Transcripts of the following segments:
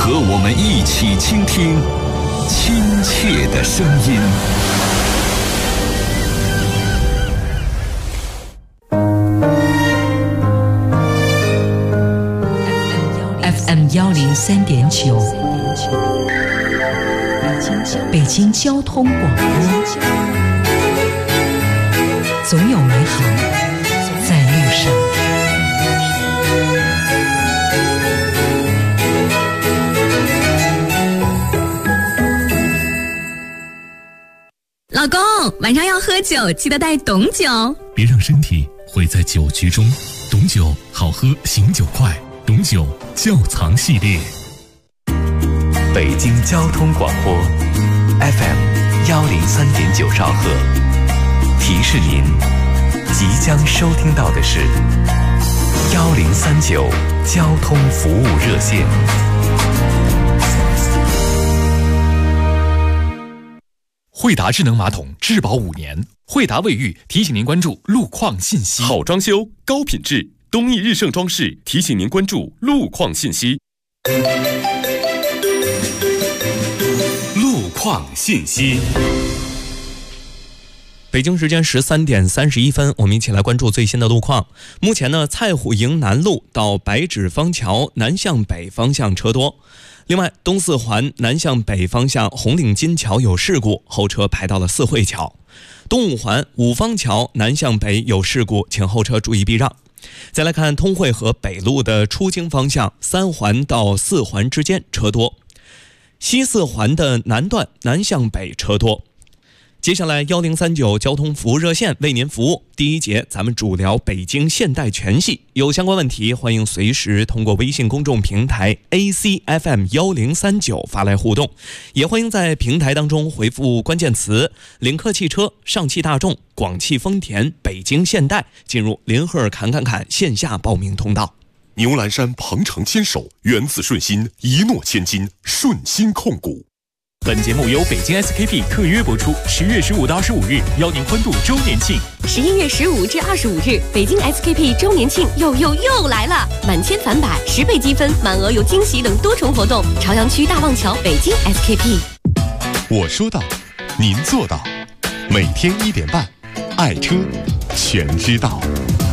和我们一起倾听亲切的声音。 FM 103.9，北京交通广播，总有美好在路上。 老公，晚上要喝酒，记得带董酒， 别让身体毁在酒局中。董酒好喝，醒酒快。董酒窖藏系列。 北京交通广播 FM 103.9兆赫，提示您即将收听到的是1039交通服务热线。 惠达智能马桶质保5年，惠达卫浴提醒您关注路况信息。 好装修，高品质，东益日盛装饰提醒您关注路况信息。路况信息。 北京时间13点31分，我们一起来关注最新的路况。目前呢，蔡虎营南路到白纸坊桥南向北方向车多。另外，东四环南向北方向红领巾桥有事故，后车排到了四惠桥。东五环五方桥南向北有事故，请后车注意避让。再来看通惠河北路的出京方向3环到4环之间车多，西四环的南段南向北车多。接下来1039交通服务热线为您服务。第一节咱们主聊北京现代全系，有相关问题欢迎随时通过微信公众平台 ACFM 1039发来互动，也欢迎在平台当中回复关键词领克汽车、上汽大众、广汽丰田、北京现代，进入林赫侃线下报名通道。 牛栏山鹏程牵手，源自顺心，一诺千金，顺心控股。 本节目由北京 SKP 特约播出，10月15到25日邀您欢度周年庆。 11月15至25日，北京 SKP 周年庆又来了！满千返百，10倍积分，满额有惊喜等多重活动。朝阳区大望桥北京 SKP。 我说到，您做到。每天1点半，爱车全知道。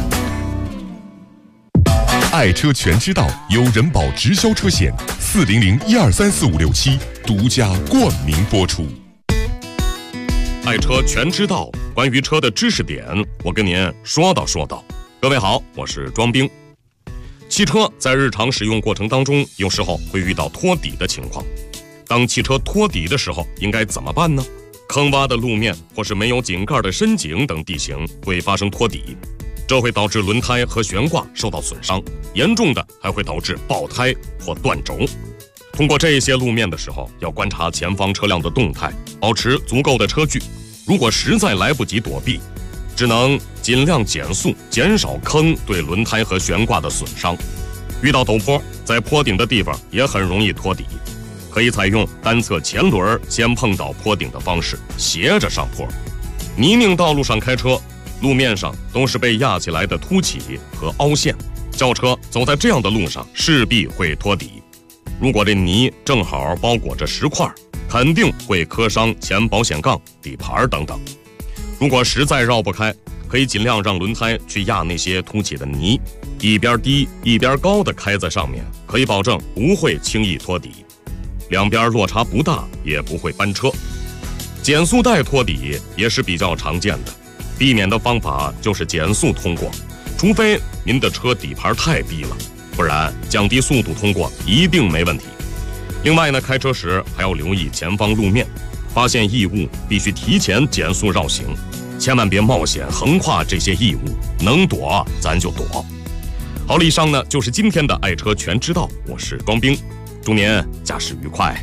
爱车全知道由人保直销车险400123456独家冠名播出。爱车全知道，关于车的知识点，我跟您说道。各位好，我是庄兵。汽车在日常使用过程当中，有时候会遇到脱底的情况。当汽车脱底的时候，应该怎么办呢？坑洼的路面或是没有井盖的深井等地形会发生脱底，这会导致轮胎和悬挂受到损伤，严重的还会导致爆胎或断轴。通过这些路面的时候，要观察前方车辆的动态，保持足够的车距。如果实在来不及躲避，只能尽量减速，减少坑对轮胎和悬挂的损伤。遇到陡坡，在坡顶的地方也很容易脱底，可以采用单侧前轮先碰到坡顶的方式，斜着上坡。泥泞道路上开车，路面上都是被压起来的凸起和凹陷，轿车走在这样的路上势必会脱底。如果这泥正好包裹着石块，肯定会磕伤前保险杠、底盘等等。如果实在绕不开，可以尽量让轮胎去压那些凸起的泥，一边低一边高的开在上面，可以保证不会轻易脱底，两边落差不大，也不会翻车。减速带脱底也是比较常见的，避免的方法就是减速通过，除非您的车底盘太低了，不然降低速度通过一定没问题。另外呢，开车时还要留意前方路面，发现异物必须提前减速绕行，千万别冒险横跨这些异物，能躲咱就躲。好了，以上呢就是今天的爱车全知道，我是庄兵，祝您驾驶愉快。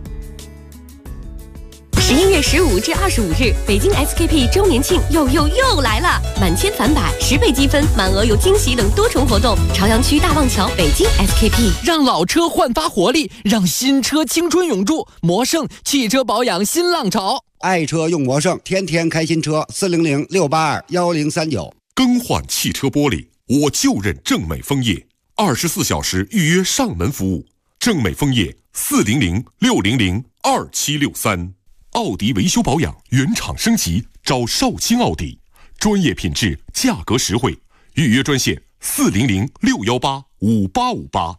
11月15至25日，北京 SKP 周年庆又来了！满千返百，10倍积分，满额有惊喜等多重活动。朝阳区大望桥北京 SKP， 让老车焕发活力，让新车青春永驻。魔盛汽车保养新浪潮， 爱车用魔盛，天天开新车。400-682-1039。 更换汽车玻璃，我就认正美枫叶，24小时预约上门服务。 正美枫叶400-600-2763。奥迪维修保养原厂升级，找少卿奥迪，专业品质，价格实惠。预约专线400-618-5858。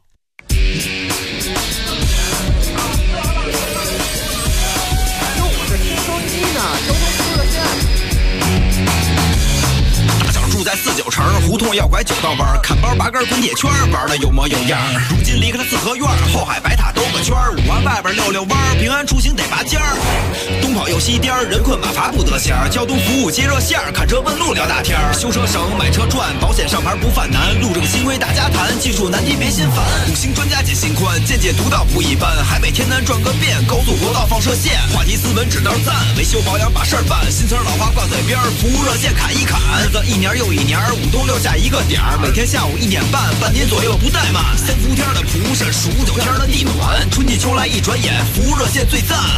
住在49城，胡同要拐9道弯，看包拔根滚铁圈，玩的有模有样。如今离开了四合院，后海白塔兜个圈，5环外边溜溜弯，平安出行得拔尖儿。东跑又西颠，人困马乏不得闲。交通服务接热线，看车问路聊大天。修车省，买车赚，保险上牌不犯难。路这个新规大家谈，技术难题别心烦。5星专家解心宽，见解独到不一般。海北天南转个遍，高速国道放射线。话题斯文指道赞，维修保养把事儿办。新词老话挂嘴边，服务热线侃一侃。日子一年又一年，5冬6夏一个点儿，每天下午1点半，半年左右不怠慢。3伏天的蒲扇，数9天的地暖，春季秋来一转眼，服务热线最赞。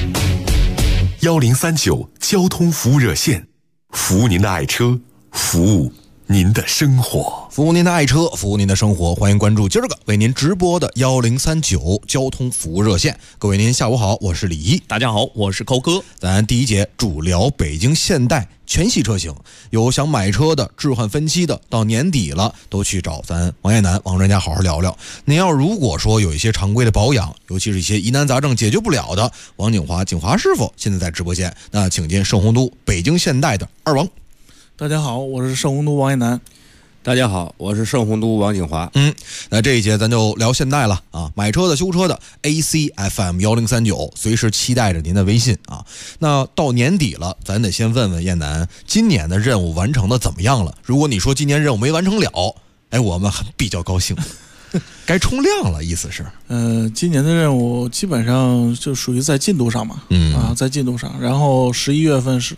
1039交通服务热线，服务您的爱车，服务您的生活， 服务您的爱车，服务您的生活。欢迎关注今儿个为您直播的1039交通服务热线。各位您下午好，我是李一。 大家好，我是高哥。 咱第一节主聊北京现代全系车型，有想买车的、置换分期的，到年底了都去找咱王艳楠王专家好好聊聊。您要如果说有一些常规的保养，尤其是一些疑难杂症解决不了的，王景华师傅现在在直播间，那请进盛洪都北京现代的二王。 大家好，我是盛洪都王艳楠。 大家好，我是盛洪都王景华。 那这一节咱就聊现代了啊，买车的、修车的 ，AC FM1039，随时期待着您的微信啊。那到年底了，咱得先问问艳楠，今年的任务完成的怎么样了？如果你说今年任务没完成了，我们还比较高兴，该冲量了，意思是？ 今年的任务基本上就属于在进度上嘛，在进度上。然后11月份是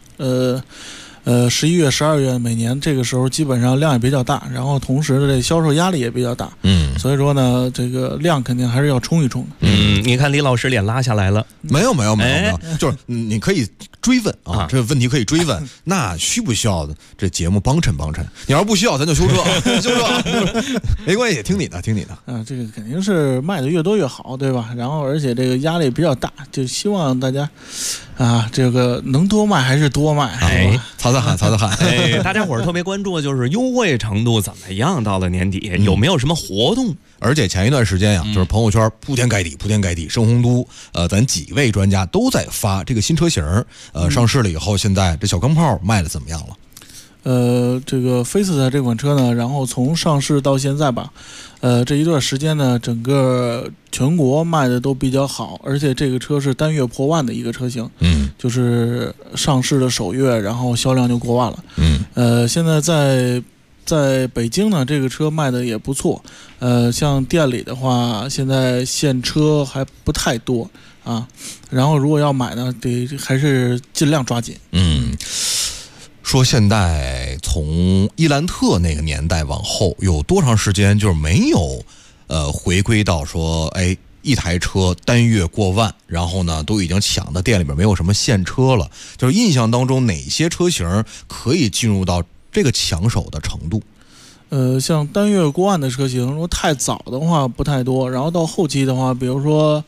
11月、12月每年这个时候基本上量也比较大，然后同时的这销售压力也比较大，所以说呢，这个量肯定还是要冲一冲的。 你看李老师脸拉下来了， 没有，就是你可以追问啊，这个问题可以追问。那需不需要这节目帮衬？你要是不需要，咱就修车，没关系，听你的。 这个肯定是卖的越多越好，对吧？然后而且这个压力比较大，就希望大家这个能多卖还是多卖。 擦擦汗。 大家伙儿特别关注的就是优惠程度怎么样？到了年底有没有什么活动？ 而且前一段时间呀，就是朋友圈铺天盖地，盛洪都咱几位专家都在发这个新车型上市了以后，现在这小钢炮卖的怎么样了？ 这个菲斯塔这款车呢，然后从上市到现在吧，这一段时间呢，整个全国卖的都比较好，而且这个车是单月破万的一个车型，就是上市的首月，然后销量就过万了，现在在北京呢，这个车卖的也不错，像店里的话，现在现车还不太多啊，然后如果要买呢，得还是尽量抓紧。 说现代从伊兰特那个年代往后，有多长时间就是没有回归到说一台车单月过万，然后呢都已经抢到店里边没有什么现车了，就是印象当中哪些车型可以进入到这个抢手的程度？ 像单月过万的车型，如果太早的话不太多，然后到后期的话，比如说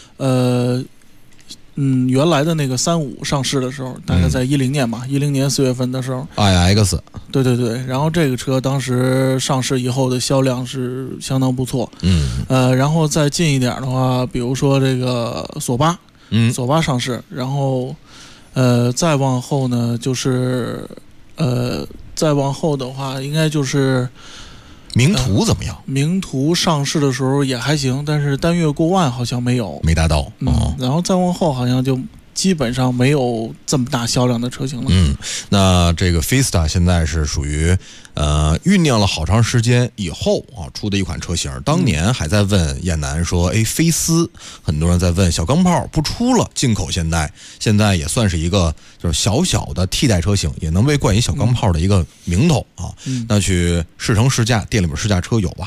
原来的那个35上市的时候，大概在10年吧，10年4月份的时候 ，iX， 对，然后这个车当时上市以后的销量是相当不错，然后再近一点的话，比如说这个索八上市，然后再往后呢，就是再往后的话，应该就是名图怎么样？ 名图上市的时候也还行，但是单月过万好像没有， 没达到。 然后再往后好像就基本上没有这么大销量的车型了。 那这个 Fiesta 现在是属于酝酿了好长时间以后出的一款车型。当年还在问艳楠说，菲斯，很多人在问小钢炮不出了，进口现在也算是一个就是小小的替代车型，也能被冠以小钢炮的一个名头啊。那去试乘试驾，店里边试驾车有吧？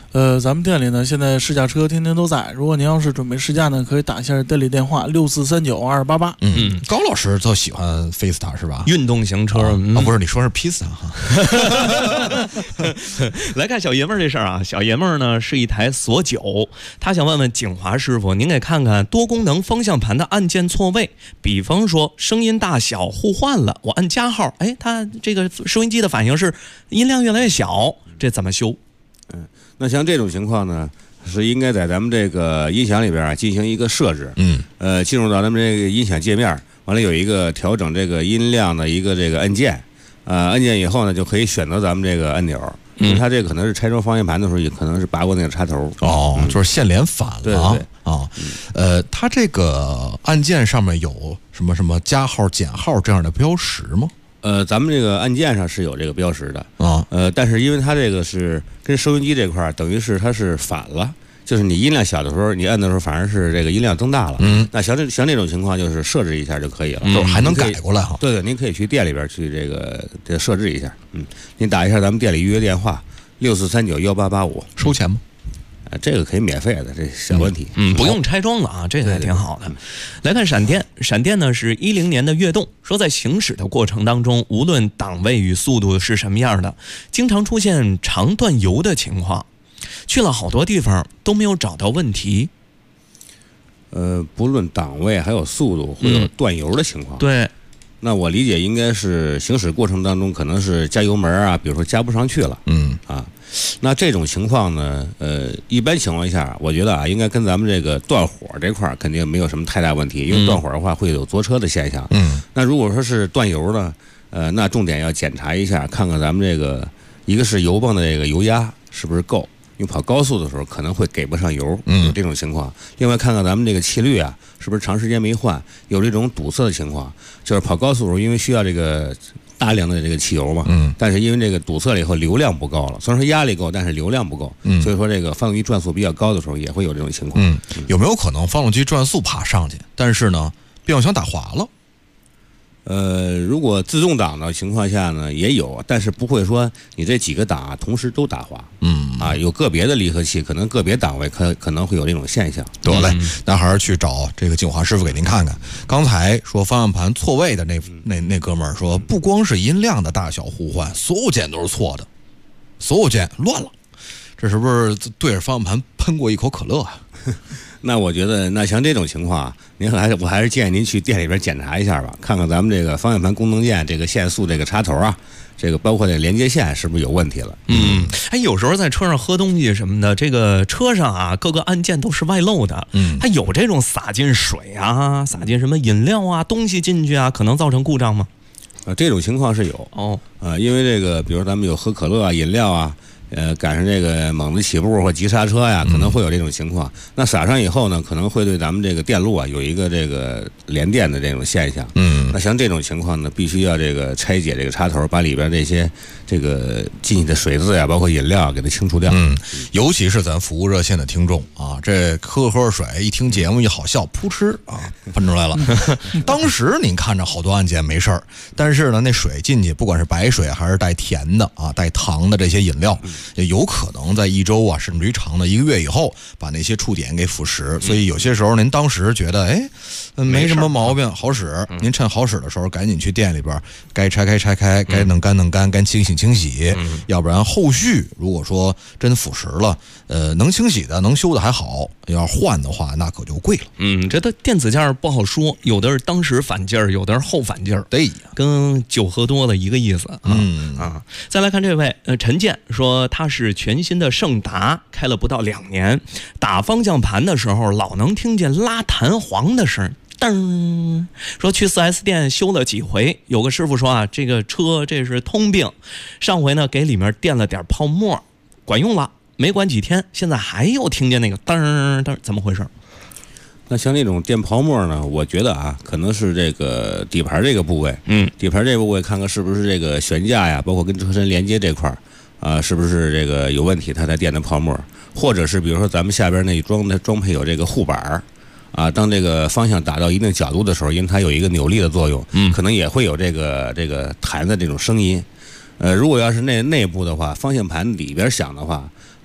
咱们店里呢，现在试驾车天天都在。如果您要是准备试驾呢，可以打一下店里电话64392288。 高老师就喜欢菲斯塔是吧？ 运动型车不是，你说是披萨哈。 来看小爷们儿这事儿啊，小爷们儿呢是一台索9，他想问问景华师傅，您给看看多功能方向盘的按键错位，比方说声音大小互换了，我按加号，它这个收音机的反应是音量越来越小，这怎么修？ 那像这种情况呢，是应该在咱们这个音响里边进行一个设置。进入到咱们这个音响界面，完了有一个调整这个音量的一个这个按键。按键以后呢，就可以选择咱们这个按钮。它这个可能是拆装方向盘的时候，也可能是拔过那个插头。 就是线连反了。 对它这个按键上面有什么加号、减号这样的标识吗？ 咱们这个按键上是有这个标识的但是因为它这个是跟收音机这块等于是它是反了，就是你音量小的时候，你按的时候反而是这个音量增大了。那像这种情况，就是设置一下就可以了， 还能改过来哈。 对，您可以去店里边去这个设置一下。您打一下咱们店里预约电话64391885， 收钱吗？ 这个可以免费的，这小问题。 不用拆装了啊，这个还挺好的。来看闪电，闪电呢是10年的悦动，说在行驶的过程当中，无论档位与速度是什么样的，经常出现长断油的情况，去了好多地方都没有找到问题。 不论档位还有速度会有断油的情况。 对。 那我理解应该是行驶过程当中可能是加油门啊，比如说加不上去了。那这种情况呢，一般情况下，我觉得啊，应该跟咱们这个断火这块肯定没有什么太大问题，因为断火的话会有坐车的现象。那如果说是断油呢，那重点要检查一下，看看咱们这个一个是油泵的这个油压是不是够，因为跑高速的时候可能会给不上油，有这种情况。另外看看咱们这个气滤啊，是不是长时间没换，有这种堵塞的情况，就是跑高速的时候因为需要这个大量的这个汽油嘛，但是因为这个堵塞了以后流量不够了，虽然说压力够，但是流量不够，所以说这个发动机转速比较高的时候也会有这种情况。 有没有可能发动机转速爬上去，但是呢变速箱打滑了？ 如果自动挡的情况下呢，也有，但是不会说你这几个档同时都打滑。有个别的离合器，可能个别档位可能会有这种现象。 得嘞，那还是去找这个景华师傅给您看看。刚才说方向盘错位的那哥们儿说，不光是音量的大小互换，所有键都是错的，所有键乱了。这是不是对着方向盘喷过一口可乐啊？ 那我觉得，那像这种情况啊，我还是建议您去店里边检查一下吧，看看咱们这个方向盘功能键这个限速这个插头啊，这个包括这连接线是不是有问题了？ 有时候在车上喝东西什么的，这个车上啊各个按键都是外露的，它有这种洒进水啊、洒进什么饮料啊、东西进去啊，可能造成故障吗？ 这种情况是有因为这个，比如咱们有喝可乐啊、饮料啊。赶上这个猛子起步或急刹车呀，可能会有这种情况。那洒上以后呢，可能会对咱们这个电路啊有一个这个连电的这种现象。那像这种情况呢，必须要这个拆解这个插头，把里边这些这个进去的水渍呀，包括饮料给它清除掉。 尤其是咱服务热线的听众啊，这喝水，一听节目一好笑，噗嗤啊喷出来了。当时您看着好多按键没事儿，但是呢，那水进去，不管是白水还是带甜的啊、带糖的这些饮料。有可能在1周啊，甚至于长的1个月以后，把那些触点给腐蚀。所以有些时候您当时觉得没什么毛病，好使，您趁好使的时候赶紧去店里边，该拆开，该弄干，该清洗。要不然后续如果说真腐蚀了，能清洗的能修的还好，要换的话那可就贵了。 这电子件不好说，有的是当时反劲儿，有的是后反劲儿， 对， 跟酒喝多了一个意思啊。再来看这位陈建说，他是全新的胜达，开了不到2年，打方向盘的时候老能听见拉弹簧的声，噔。说去 4S 店修了几回，有个师傅说啊，这个车这是通病，上回呢给里面垫了点泡沫，管用了，没管几天，现在还有听见那个噔噔，怎么回事？ 那像那种垫泡沫呢，我觉得啊，可能是这个底盘这个部位，底盘这个部位看看是不是这个悬架呀，包括跟车身连接这块是不是这个有问题，它才垫的泡沫，或者是比如说咱们下边那装配有这个护板当这个方向打到一定角度的时候，因为它有一个扭力的作用，可能也会有这个弹的这种声音。如果要是内部的话，方向盘里边响的话，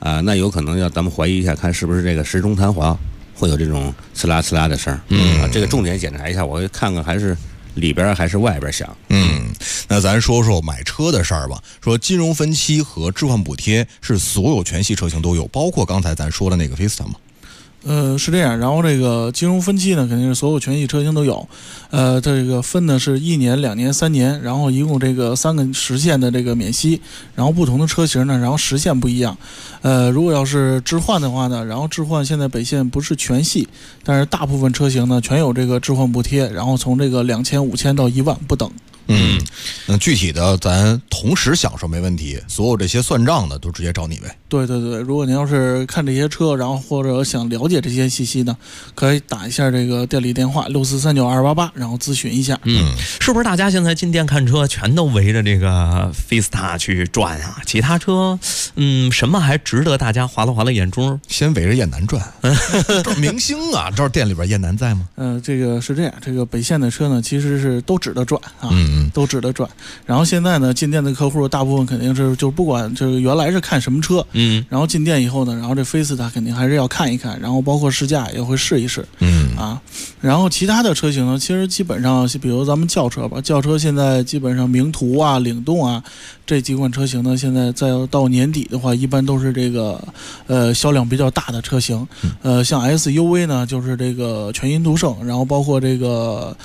啊，那有可能要咱们怀疑一下，看是不是这个时钟弹簧会有这种呲啦呲啦的声。这个重点检查一下，我看看还是里边还是外边响。 那咱说说买车的事儿吧。说金融分期和置换补贴是所有全系车型都有，包括刚才咱说的那个 Fiesta 吗？ 是这样，然后这个金融分期呢，肯定是所有全系车型都有，这个分的是1年、2年、3年，然后一共这个3个时限的这个免息，然后不同的车型呢，然后时限不一样，如果要是置换的话呢，然后置换现在北线不是全系，但是大部分车型呢全有这个置换补贴，然后从这个2000、5000到1万不等。 具体的咱同时享受没问题，所有这些算账的都直接找你呗。 对，如果您要是看这些车，然后或者想了解这些信息呢，可以打一下这个店里电话64392288，然后咨询一下。 是不是大家现在进店看车全都围着这个 Fiesta 去转啊？其他车，什么还值得大家划拉眼珠？ 先围着燕南转，这明星啊，这店里边燕南在吗？ 这个是这样，这个北线的车呢，其实是都值得转啊。都值得转。然后现在呢，进店的客户大部分肯定是就不管这个原来是看什么车，然后进店以后呢，然后这Fiesta肯定还是要看一看，然后包括试驾也会试一试，然后其他的车型呢，其实基本上比如咱们轿车吧，轿车现在基本上名图啊、领动啊这几款车型呢，现在再到年底的话，一般都是这个销量比较大的车型，像 SUV 呢就是这个全新途胜，然后包括这个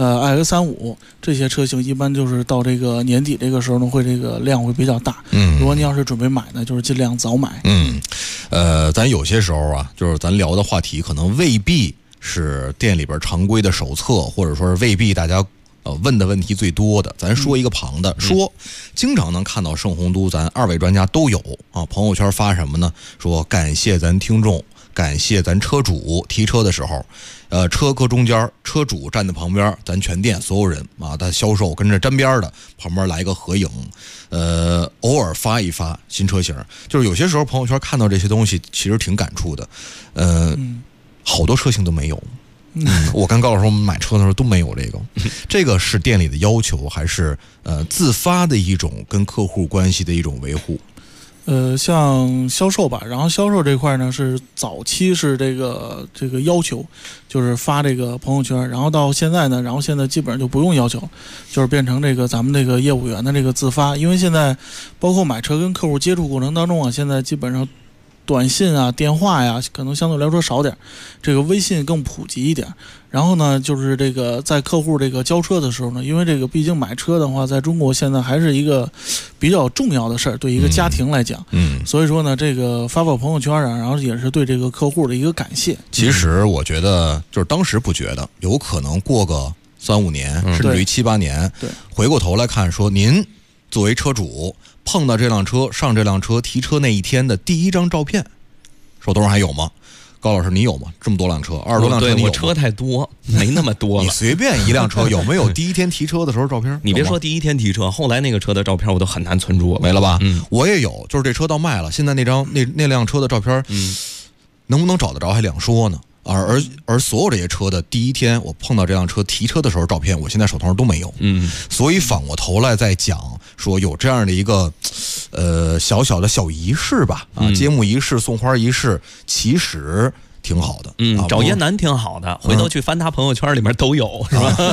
iX35这些车型，一般就是到这个年底这个时候呢，会这个量会比较大。如果你要是准备买呢，就是尽量早买。 咱有些时候啊，就是咱聊的话题可能未必是店里边常规的手册，或者说是未必大家问的问题最多的。咱说一个旁的，说经常能看到盛洪都咱2位专家都有啊，朋友圈发什么呢？说感谢咱听众，感谢咱车主提车的时候，车搁中间，车主站在旁边，咱全店所有人啊，他销售跟着沾边的，旁边来一个合影，偶尔发一发新车型，就是有些时候朋友圈看到这些东西，其实挺感触的，好多车型都没有。我刚告诉说我们买车的时候都没有这个，这个是店里的要求，还是自发的一种跟客户关系的一种维护？ 像销售吧，然后销售这块呢是早期是这个要求，就是发这个朋友圈，然后到现在呢，然后现在基本上就不用要求，就是变成这个咱们这个业务员的这个自发，因为现在包括买车跟客户接触过程当中啊，现在基本上短信啊、电话呀，可能相对来说少点，这个微信更普及一点。然后呢，就是这个在客户这个交车的时候呢，因为这个毕竟买车的话，在中国现在还是一个比较重要的事儿，对一个家庭来讲，所以说呢，这个发朋友圈啊，然后也是对这个客户的一个感谢。 其实我觉得，就是当时不觉得，有可能过个3-5年，甚至于7-8年，回过头来看，说您作为车主碰到这辆车、上这辆车、提车那一天的第一张照片，手头上还有吗？高老师，你有吗？这么多辆车，20多辆车，你有吗？ 对，我车太多，没那么多了。 你随便一辆车有没有第一天提车的时候照片？ 你别说第一天提车，后来那个车的照片我都很难存住了， 没了吧？我也有，就是这车到卖了，现在那辆车的照片，能不能找得着还两说呢。而所有这些车的第一天，我碰到这辆车提车的时候照片，我现在手头上都没有。所以反过头来再讲说有这样的一个小小的小仪式吧，揭幕仪式、送花仪式，其实挺好的。 找燕南挺好的，回头去翻他朋友圈里面都有，是吧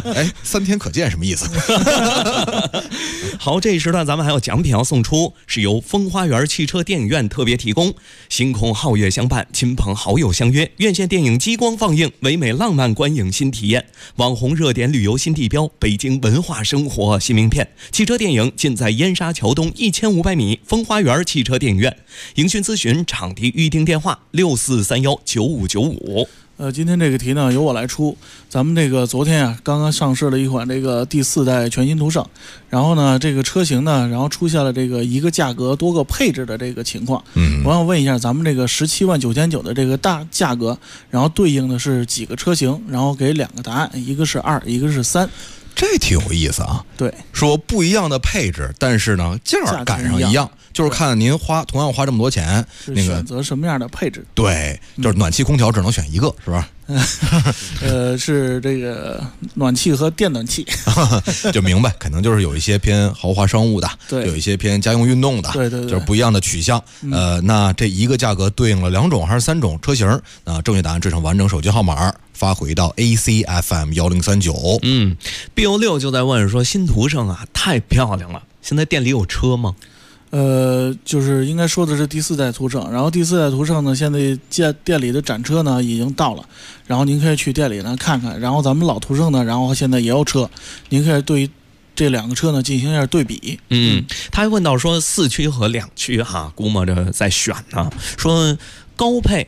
？3天可见什么意思？ 好，这一时段咱们还有奖品要送出，是由风花园汽车电影院特别提供。星空皓月相伴，亲朋好友相约，院线电影激光放映，唯美浪漫观影新体验，网红热点旅游新地标，北京文化生活新名片。汽车电影尽在燕莎桥东1500米风花园汽车电影院。营讯咨询场地预订电话64319595。 今天这个题呢由我来出。咱们这个昨天啊刚刚上市了一款这个第4代全新途胜，然后呢这个车型呢然后出现了这个一个价格多个配置的这个情况。我想问一下咱们这个17.999万的这个大价格，然后对应的是几个车型，然后给2个答案，一个是2，一个是3。 这挺有意思啊。 对， 说不一样的配置，但是呢价赶上一样，就是看您同样花这么多钱，那个选择什么样的配置。 对，就是暖气空调只能选一个，是吧？ 是这个暖气和电暖气， 就明白，可能就是有一些偏豪华商务的， 对， 有一些偏家用运动的， 对， 就是不一样的取向。那这一个价格对应了2种还是3种车型？那正确答案制成完整手机号码，发回到 ACFM1039。 BO6就在问说，新途胜啊，太漂亮了，现在店里有车吗？ 就是应该说的是第4代途胜，然后第4代途胜呢，现在店里的展车呢已经到了，然后您可以去店里呢看看，然后咱们老途胜呢，然后现在也有车，您可以对这2个车呢进行一下对比。 他还问到说4驱和2驱哈，估摸着在选呢，说高配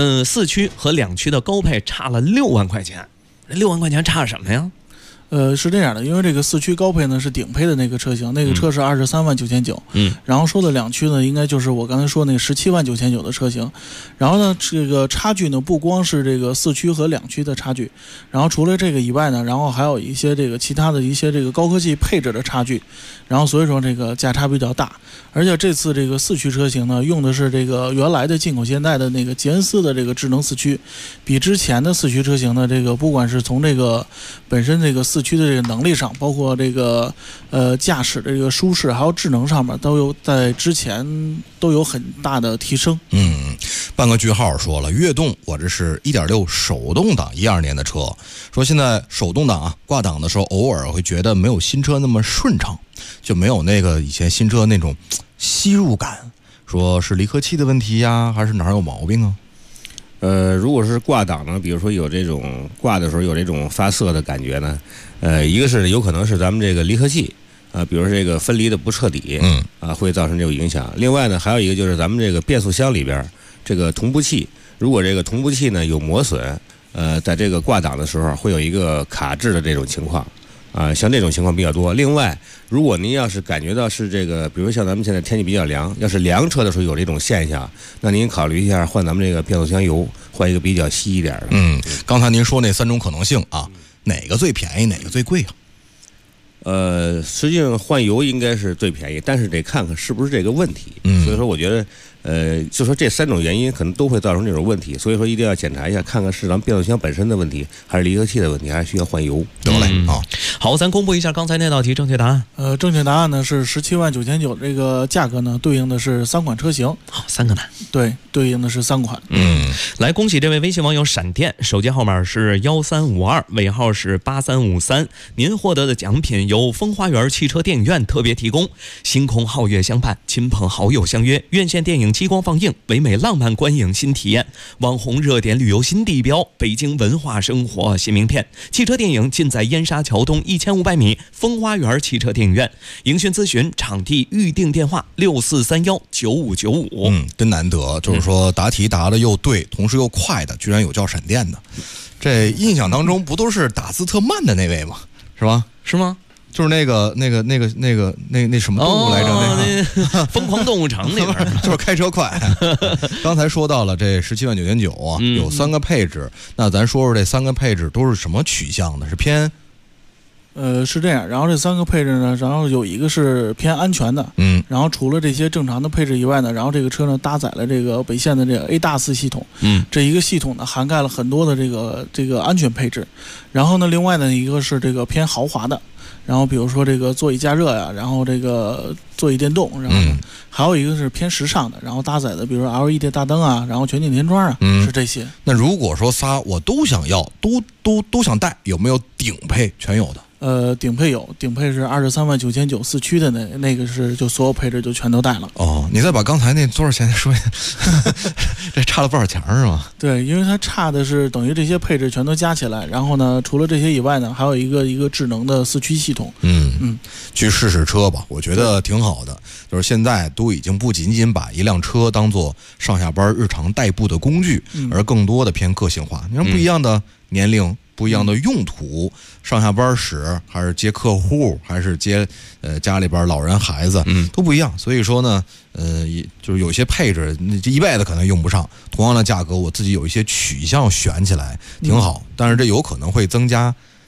4驱和2驱的高配差了6万块钱，6万块钱差什么呀？ 是这样的，因为这个4驱高配呢是顶配的那个车型，那个车是23万9,900，然后说的2驱呢，应该就是我刚才说那个17万9,900的车型，然后呢，这个差距呢不光是这个4驱和2驱的差距，然后除了这个以外呢，然后还有一些这个其他的一些这个高科技配置的差距，然后所以说这个价差比较大，而且这次这个4驱车型呢用的是这个原来的进口现代的那个捷恩斯的这个智能4驱，比之前的4驱车型呢，这个不管是从这个本身这个4驱的这个能力上，包括这个驾驶的这个舒适还有智能上面，都有在之前都有很大的提升。 半个句号说了，悦动我这是 1.6 手动挡12年的车，说现在手动挡啊挂档的时候偶尔会觉得没有新车那么顺畅，就没有那个以前新车那种吸入感，说是离合器的问题呀，还是哪儿有毛病啊？ 如果是挂档呢，比如说有这种挂的时候有这种发涩的感觉呢，一个是有可能是咱们这个离合器比如说这个分离的不彻底，会造成这种影响。另外呢，还有一个就是咱们这个变速箱里边这个同步器，如果这个同步器呢有磨损，在这个挂档的时候会有一个卡滞的这种情况。像这种情况比较多。另外，如果您要是感觉到是这个，比如像咱们现在天气比较凉，要是凉车的时候有这种现象，那您考虑一下换咱们这个变速箱油，换一个比较稀一点的。 刚才您说那3种可能性啊，哪个最便宜，哪个最贵啊？ 实际上换油应该是最便宜，但是得看看是不是这个问题。所以说我觉得就说这3种原因可能都会造成这种问题，所以说一定要检查一下，看看是咱们变速箱本身的问题，还是离合器的问题，还是需要换油。 得嘞啊！ 好，咱公布一下刚才那道题正确答案。 正确答案呢是17万9,900，这个价格呢对应的是3款车型。 好，3个呢？ 对，对应的是3款。 来恭喜这位微信网友闪电，手机号码是1352，尾号是8353。您获得的奖品由风花园汽车电影院特别提供，星空皓月相伴，亲朋好友相约，院线电影激光放映，唯美浪漫观影新体验，网红热点旅游新地标，北京文化生活新名片。汽车电影尽在燕莎桥东1500米风花园汽车电影院。营讯咨询场地预订电话64319595。 真难得，就是说答题答的又对，同时又快的，居然有叫闪电的。这印象当中不都是打字特慢的那位吗？是吧？ 是吗？ 就是那什么动物来着？ 那疯狂动物城那边就是开车快。刚才说到了这17万9,900啊，有3个配置。那咱说说这3个配置都是什么取向的？是偏？ 是这样。然后这3个配置呢，然后有一个是偏安全的。然后除了这些正常的配置以外呢，然后这个车呢搭载了这个北线的这个 ADAS 系统。这一个系统呢涵盖了很多的这个安全配置。然后呢，另外呢一个是这个偏豪华的。然后比如说这个座椅加热呀，然后这个座椅电动，然后呢还有一个是偏时尚的，然后搭载的比如说 LED 大灯啊，然后全景天窗啊，是这些。 那如果说仨我都想要，都想带，有没有顶配全有的？ 顶配有，顶配是23万9,9004驱的那个是就所有配置就全都带了。 你再把刚才那多少钱说一下，这差了不少钱是吗？ 对，因为它差的是等于这些配置全都加起来，然后呢，除了这些以外呢，还有一个智能的4驱系统。 去试试车吧，我觉得挺好的。就是现在都已经不仅仅把一辆车当做上下班日常代步的工具，而更多的偏个性化。你看不一样的年龄。不一样的用途，上下班使还是接客户，还是接家里边老人孩子，都不一样。所以说呢，就是有些配置这一辈子可能用不上，同样的价格，我自己有一些取向选起来挺好，但是这有可能会增加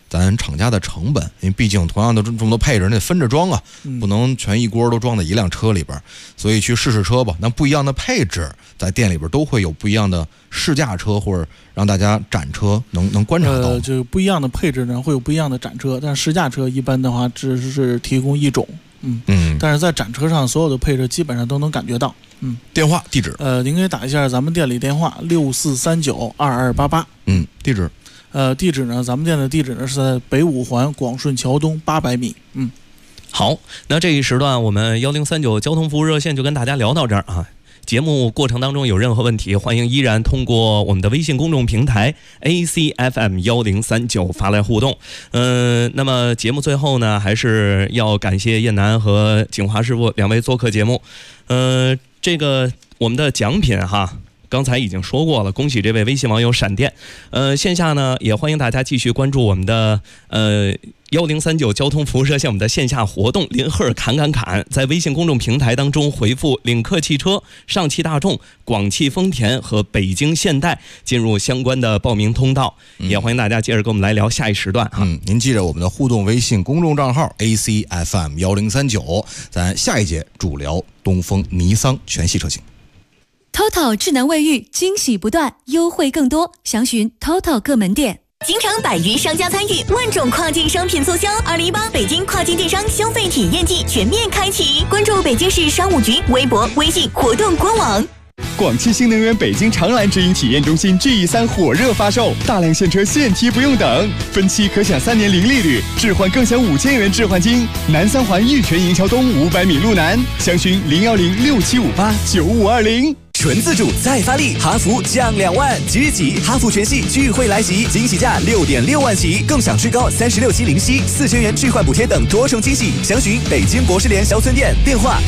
咱厂家的成本，因为毕竟同样的这么多配置，那得分着装啊，不能全一锅都装在一辆车里边，所以去试试车吧。那不一样的配置在店里边都会有不一样的试驾车，或者让大家展车能观察到。 这个不一样的配置呢，会有不一样的展车，但是试驾车一般的话只是提供一种。但是在展车上所有的配置基本上都能感觉到。 电话地址您可以打一下咱们店里电话64392288。 地址地址呢，咱们店的地址呢是在北五环广顺桥东800米。 好，那这一时段我们1039交通服务热线就跟大家聊到这儿啊。节目过程当中有任何问题，欢迎依然通过我们的微信公众平台 ACFM1039 发来互动。那么节目最后呢，还是要感谢燕南和景华师傅两位做客节目。这个我们的奖品哈，刚才已经说过了，恭喜这位微信网友闪电。线下呢也欢迎大家继续关注我们的1039交通服务热线，我们的线下活动林赫侃，在微信公众平台当中回复领克汽车、上汽大众、广汽丰田和北京现代进入相关的报名通道。也欢迎大家接着跟我们来聊下一时段啊。 您记着我们的互动微信公众账号 ACFM1039，咱下一节主聊东风尼桑全系车型。 TOTO 智能卫浴惊喜不断，优惠更多，详询 TOTO 各门店。 京城百余商家参与，万种跨境商品促销，2018北京跨境电商消费体验季全面开启。关注北京市商务局微博、微信活动官网。 广汽新能源北京长蓝直营体验中心 GE3 火热发售，大量现车现提不用等，分期可享3年零利率，置换更享5000元置换金。南三环玉泉营桥东500米路南，详询01067589520。 纯自主再发力，哈弗降2万，即日起哈弗全系钜惠来袭，惊喜价6.6万起，更享最高36期零息，4000元置换补贴等多重惊喜。详询北京博士联销村店，电话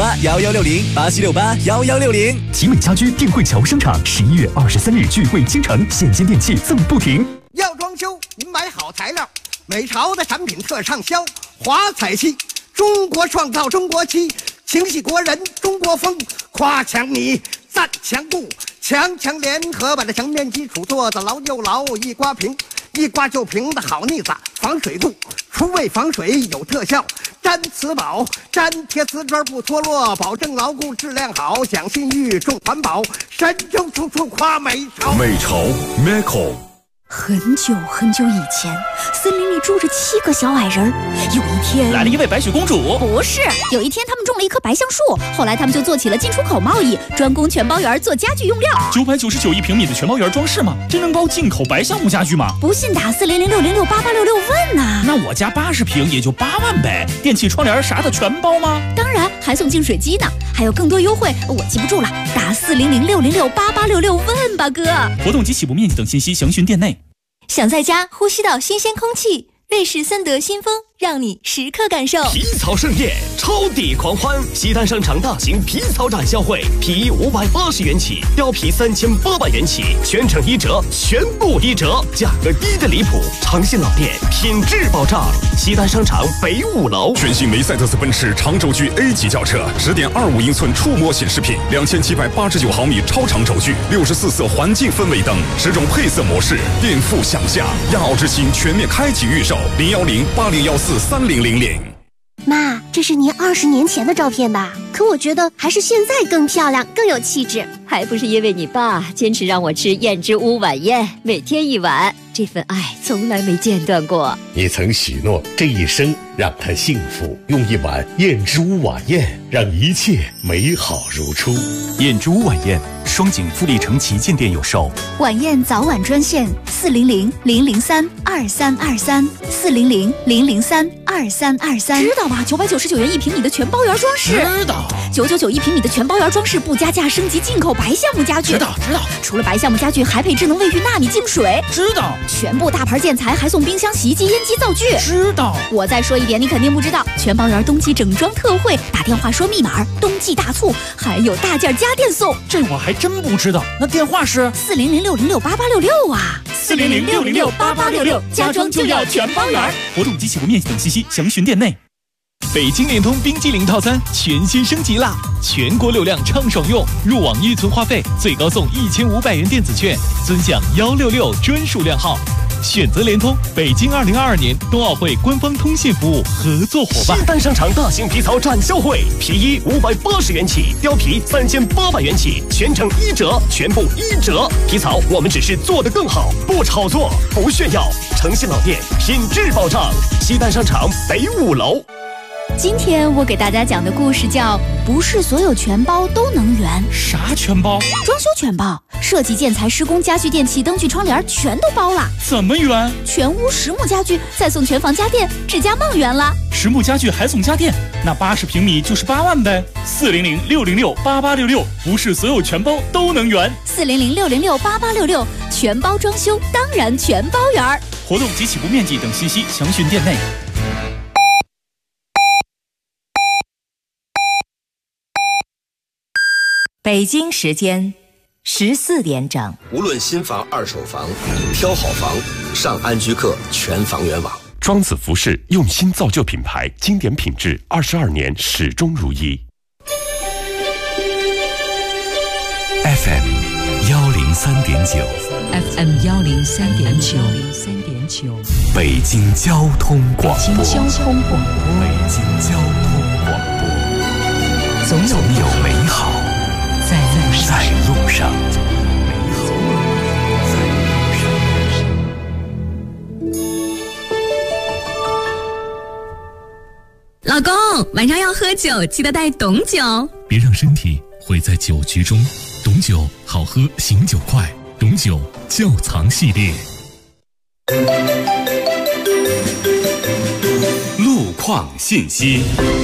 87681160，87681160。 集美家居定慧桥商场11月23日聚会倾城，现金电器赠不停。 要装修，您买好材料，美朝的产品特畅销，华彩漆，中国创造中国漆，情系国人中国风，夸墙米。赞墙布，强联合把这墙面基础做得牢又牢，一刮平，一刮就平的好腻子，防水度，除味防水有特效，粘瓷宝，粘贴瓷砖不脱落，保证牢固质量好，讲信誉重环保，神州处处夸美朝。 美朝 Meko。 很久很久以前，森林里住着7个小矮人。有一天， 来了一位白雪公主。 不是，有一天他们种了一棵白橡树，后来他们就做起了进出口贸易，专攻全包园做家具用料。 999一平米的全包园装饰吗？真能包进口白橡木家具吗？ 不信打40066688866问呐。 那我家80平也就8万呗，电器窗帘啥的全包吗？ 当然，还送净水机呢，还有更多优惠，我记不住了，打40066688866问吧，哥。 活动及起步面积等信息详询店内。 想在家呼吸到新鲜空气，瑞士森德新风让你时刻感受。 皮草盛宴，超抵狂欢！西单商场大型皮草展销会，皮衣580元起，貂皮3800元起，全程1折，全部1折，价格低的离谱。长信老店，品质保障。西单商场北5楼。 全新梅赛德斯奔驰长轴距 A 级轿车，10.25英寸触摸显示屏，2789毫米超长轴距，64色环境氛围灯，10种配色模式，颠覆想象。亚奥之星全面开启预售，01080143000。 妈，这是您20年前的照片吧？可我觉得还是现在更漂亮，更有气质。 还不是因为你爸坚持让我吃燕之屋晚宴，每天1碗，这份爱从来没间断过。 你曾许诺这一生让他幸福，用1碗燕之屋晚宴让一切美好如初。 燕之屋晚宴，双井富力城旗舰店有售。 晚宴早晚专线400-003-2323，400-003-2323。知道吧？999元1平米的全包园装饰。 知道。 9991平米的全包园装饰，不加价升级进口白橡木家具。 知道。 除了白橡木家具，还配智能卫浴纳米净水。 知道。 全部大牌建材还送冰箱、洗衣机、烟机、灶具。 知道。 我再说一遍，你肯定不知道，全包园冬季整装特惠，打电话说密码，冬季大促，还有大件家电送。 这我还真不知道。那电话是 400-606-8866啊 ，400-606-8866，家装就要全包园。活动及起步面积等信息详询店内。北京联通冰激凌套餐全新升级啦！全国流量畅爽用，入网预存话费最高送1500元电子券，尊享166专属量号。 选择联通，北京2022年冬奥会官方通信服务合作伙伴。 西单商场大型皮草展销会，皮衣580元起，貂皮3800元起，全程1折，全部1折。皮草我们只是做得更好，不炒作，不炫耀，诚信老店，品质保障。西单商场北5楼。 今天我给大家讲的故事叫《不是所有全包都能圆》。 啥全包？ 装修全包，设计、建材、施工、家具、电器、灯具、窗帘全都包了。 怎么圆？ 全屋实木家具，再送全房家电，指甲梦圆了。 实木家具还送家电，那80平米就是8万呗。400-606-8866，不是所有全包都能圆。 400-606-8866，全包装修当然全包圆。 活动及起步面积等信息详询店内。 北京时间14点整。 无论新房、二手房，挑好房，上安居客全房源网。 庄子服饰用心造就品牌，经典品质，22年始终如一。 FM 103.9 FM 103.9， 北京交通广播。 北京交通广播。 北京交通广播。总有美好在路上。 老公，晚上要喝酒，记得带董酒。 别让身体毁在酒局中。董酒好喝，醒酒快。董酒窖藏系列。 路况信息。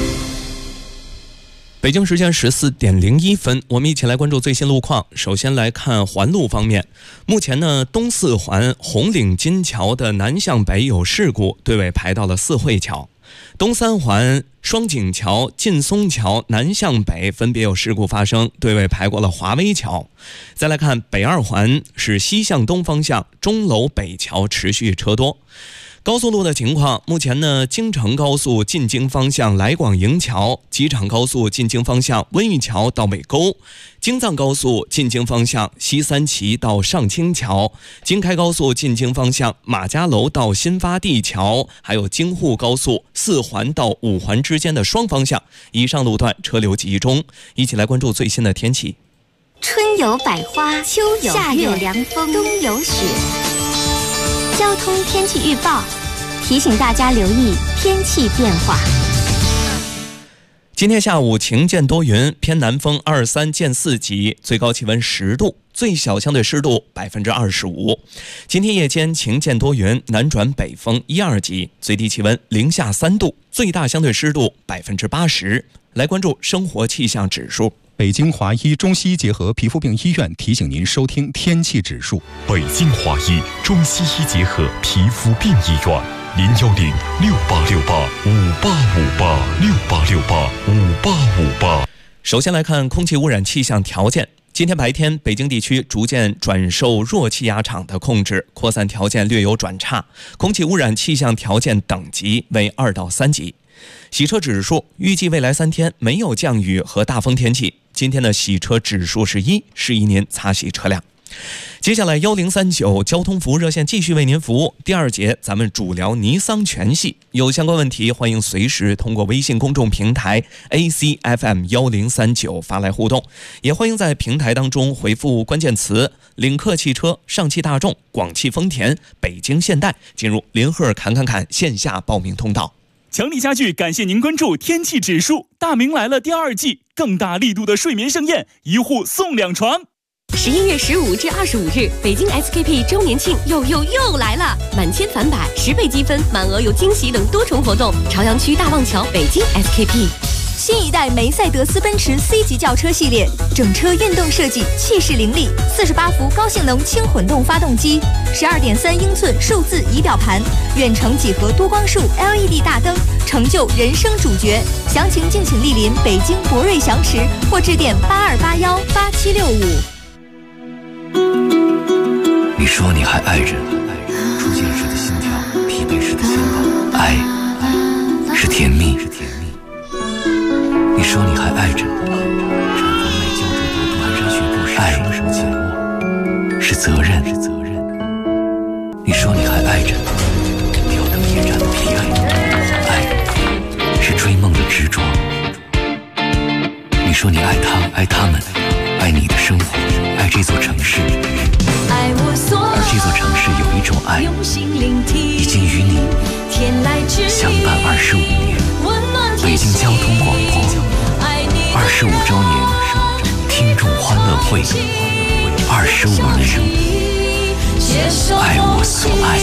北京时间14点01分，我们一起来关注最新路况。首先来看环路方面，目前呢，东四环红岭金桥的南向北有事故，队尾排到了四惠桥；东三环双井桥、劲松桥南向北分别有事故发生，队尾排过了华威桥。再来看北二环是西向东方向钟楼北桥持续车多。高速路的情况，目前呢，京承高速进京方向来广营桥、机场高速进京方向温榆桥到尾沟、京藏高速进京方向西三旗到上清桥、京开高速进京方向马家楼到新发地桥，还有京沪高速4环到5环之间的双方向，以上路段车流集中。一起来关注最新的天气。 春有百花，秋有夏有凉风，冬有雪。交通天气预报提醒大家留意天气变化。 今天下午晴间多云，偏南风2-3见4级，最高气温10度，最小相对湿度25%。今天夜间晴间多云，南转北风1-2级，最低气温零下3度，最大相对湿度80%。来关注生活气象指数。 北京华医中西医结合皮肤病医院提醒您收听天气指数。 北京华医中西医结合皮肤病医院，010-6868-5858，6868-5858。 首先来看空气污染气象条件。今天白天，北京地区逐渐转受弱气压场的控制，扩散条件略有转差，空气污染气象条件等级为2到3级。洗车指数预计未来3天没有降雨和大风天气，今天的洗车指数是1，适宜您擦洗车辆。接下来1039交通服务热线继续为您服务。第2节咱们主聊尼桑全系，有相关问题欢迎随时通过微信公众平台 ACFM1039 发来互动，也欢迎在平台当中回复关键词领克汽车、上汽大众、广汽丰田、北京现代，进入林赫侃线下报名通道。 强力家具感谢您关注天气指数，大明来了第2季，更大力度的睡眠盛宴，1户送2床。 11月15至25日，北京 SKP 周年庆又来了！满千返百，10倍积分，满额有惊喜等多重活动。朝阳区大望桥，北京 SKP。 新一代梅赛德斯奔驰 C 级轿车系列，整车运动设计，气势凌厉，48伏高性能轻混动发动机，12.3英寸数字仪表盘，远程几何多光束 LED 大灯，成就人生主角。详情敬请莅临北京博瑞祥驰或致电82818765。 你说你还爱着，初见时的心跳，疲惫时的牵绊，爱是甜蜜。你说你还爱着，缠风麦胶着朵蹒跚学步时，爱是紧握，是责任。 你说你还爱着吊灯夜战的皮爱，爱是追梦的执着。你说你爱他，爱他们，爱你的生活，爱这座城市。而这座城市有一种爱，已经与你相伴25年。北京交通广播25周年听众欢乐会，25年，爱我所爱。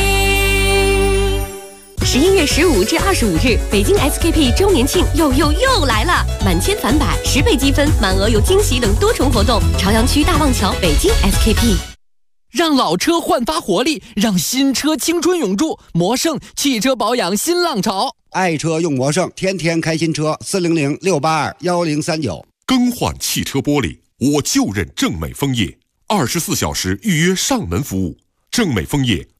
11月15至25日，北京 SKP 周年庆又来了！满千返百，10倍积分，满额有惊喜等多重活动。朝阳区大望桥北京 SKP。 让老车焕发活力，让新车青春永驻。魔胜汽车保养新浪潮， 爱车用魔胜，天天开新车。400-682-1039。 更换汽车玻璃，我就认正美枫叶，24小时预约上门服务。正美枫叶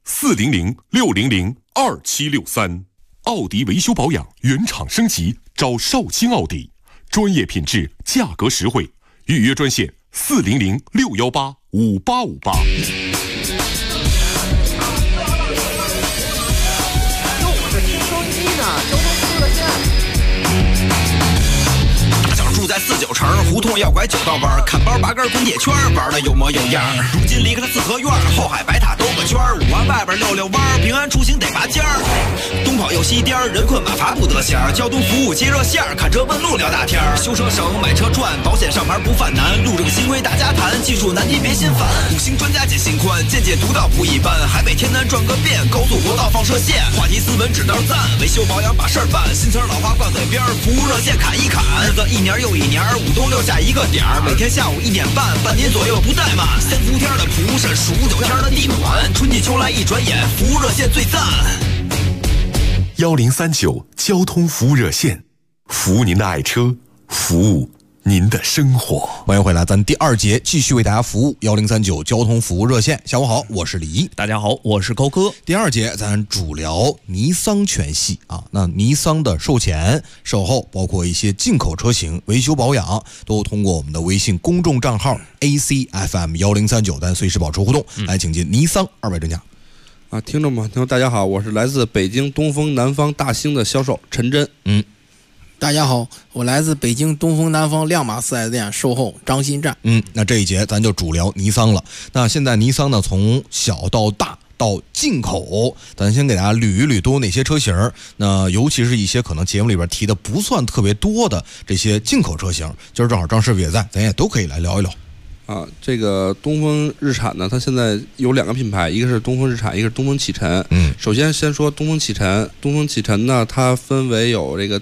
400-600-2763。奥迪维修保养原厂升级，找少卿奥迪，专业品质，价格实惠。预约专线400-618-5858。 住在49城，胡同要拐9道弯，看包拔根滚铁圈，玩的有模有样。如今离开了四合院，后海白塔兜个圈，5环外边溜弯，平安出行得拔尖儿。东跑又西颠，人困马乏不得闲。交通服务接热线，看车问路聊大天。修车省，买车赚，保险上牌不犯难。路政新规大家谈，技术难题别心烦。5星专家解心宽，见解独到不一般。海北天南转个遍，高速国道放射线。话题斯文只当赞，维修保养把事儿办。新词老话挂嘴边，服务热线砍一砍。日子一年又一年，5冬6夏一个点儿，每天下午1点半，半年左右不怠慢。3伏天的蒲扇，数9天的地暖，春季秋来一转眼，服务热线最赞。 1039交通服务热线，服务您的爱车，服务您的生活。 欢迎回来，咱第2节继续为大家服务1039交通服务热线。下午好，我是李一。 大家好，我是高哥。 第2节咱主聊尼桑全系啊，那尼桑的售前、售后，包括一些进口车型维修保养，都通过我们的微信公众账号 ACFM1039，咱随时保持互动。来，请进尼桑2位专家。 听众们，大家好，我是来自北京东风南方大兴的销售陈真。 大家好，我来自北京东风南方亮马 4S 店售后张新站。 那这一节咱就主聊尼桑了。那现在尼桑呢，从小到大到进口，咱先给大家捋一捋都有哪些车型。那尤其是一些可能节目里边提的不算特别多的这些进口车型，今儿正好张师傅也在，咱也都可以来聊一聊。 这个东风日产呢，它现在有2个品牌，一个是东风日产，一个是东风启辰。首先说东风启辰，东风启辰呢，它分为有这个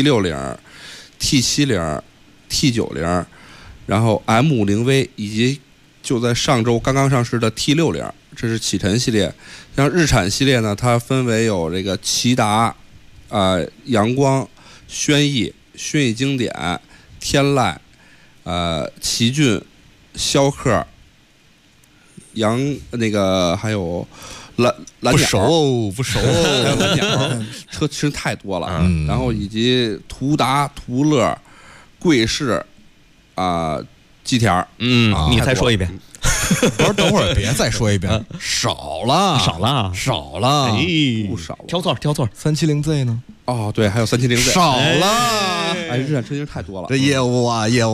D60、T70、T90，然后 M50V 以及就在上周刚刚上市的 T60，这是启辰系列。像日产系列呢，它分为有这个骐达、阳光、轩逸、轩逸经典、天籁、奇骏、逍客、还有蓝鸟， 不熟， 还有蓝鸟，车其实太多了。然后以及途达、途乐、贵士、吉田。 你再说一遍。 不是，等会儿别再说一遍，少了， 不少了。 挑错370Z 呢？ 对，还有370Z， 少了。 日产车型太多了， 这业务啊。因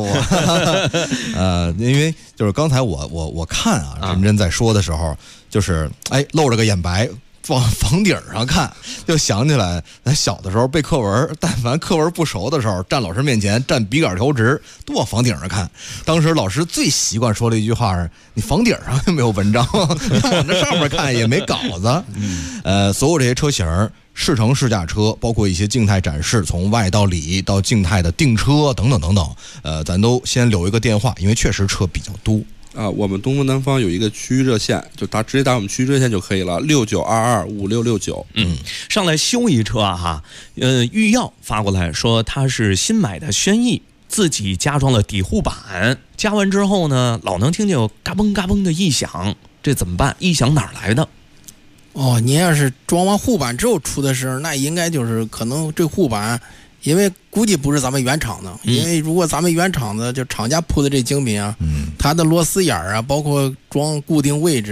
为就是刚才我看啊，陈真在说的时候，就是露着个眼白。往房顶上看，就想起来咱小的时候背课文，但凡课文不熟的时候，站老师面前站笔杆调直，都往房顶上看。当时老师最习惯说的一句话是：“你房顶上又没有文章，你往这上面看也没稿子。”所有这些车型，试乘试驾车，包括一些静态展示，从外到里到静态的订车等等等等，咱都先留一个电话，因为确实车比较多。 我们东风南方有一个区域热线，就直接打我们区域热线就可以了，69225669。 上来修一车哈，玉耀发过来说他是新买的轩逸，自己加装了底护板，加完之后呢，老能听见有嘎嘣嘎嘣的异响，这怎么办？异响哪儿来的？ 您要是装完护板之后出的声，那应该就是可能这护板。因为估计不是咱们原厂的，因为如果咱们原厂的就厂家铺的这精品啊，它的螺丝眼啊，包括装固定位置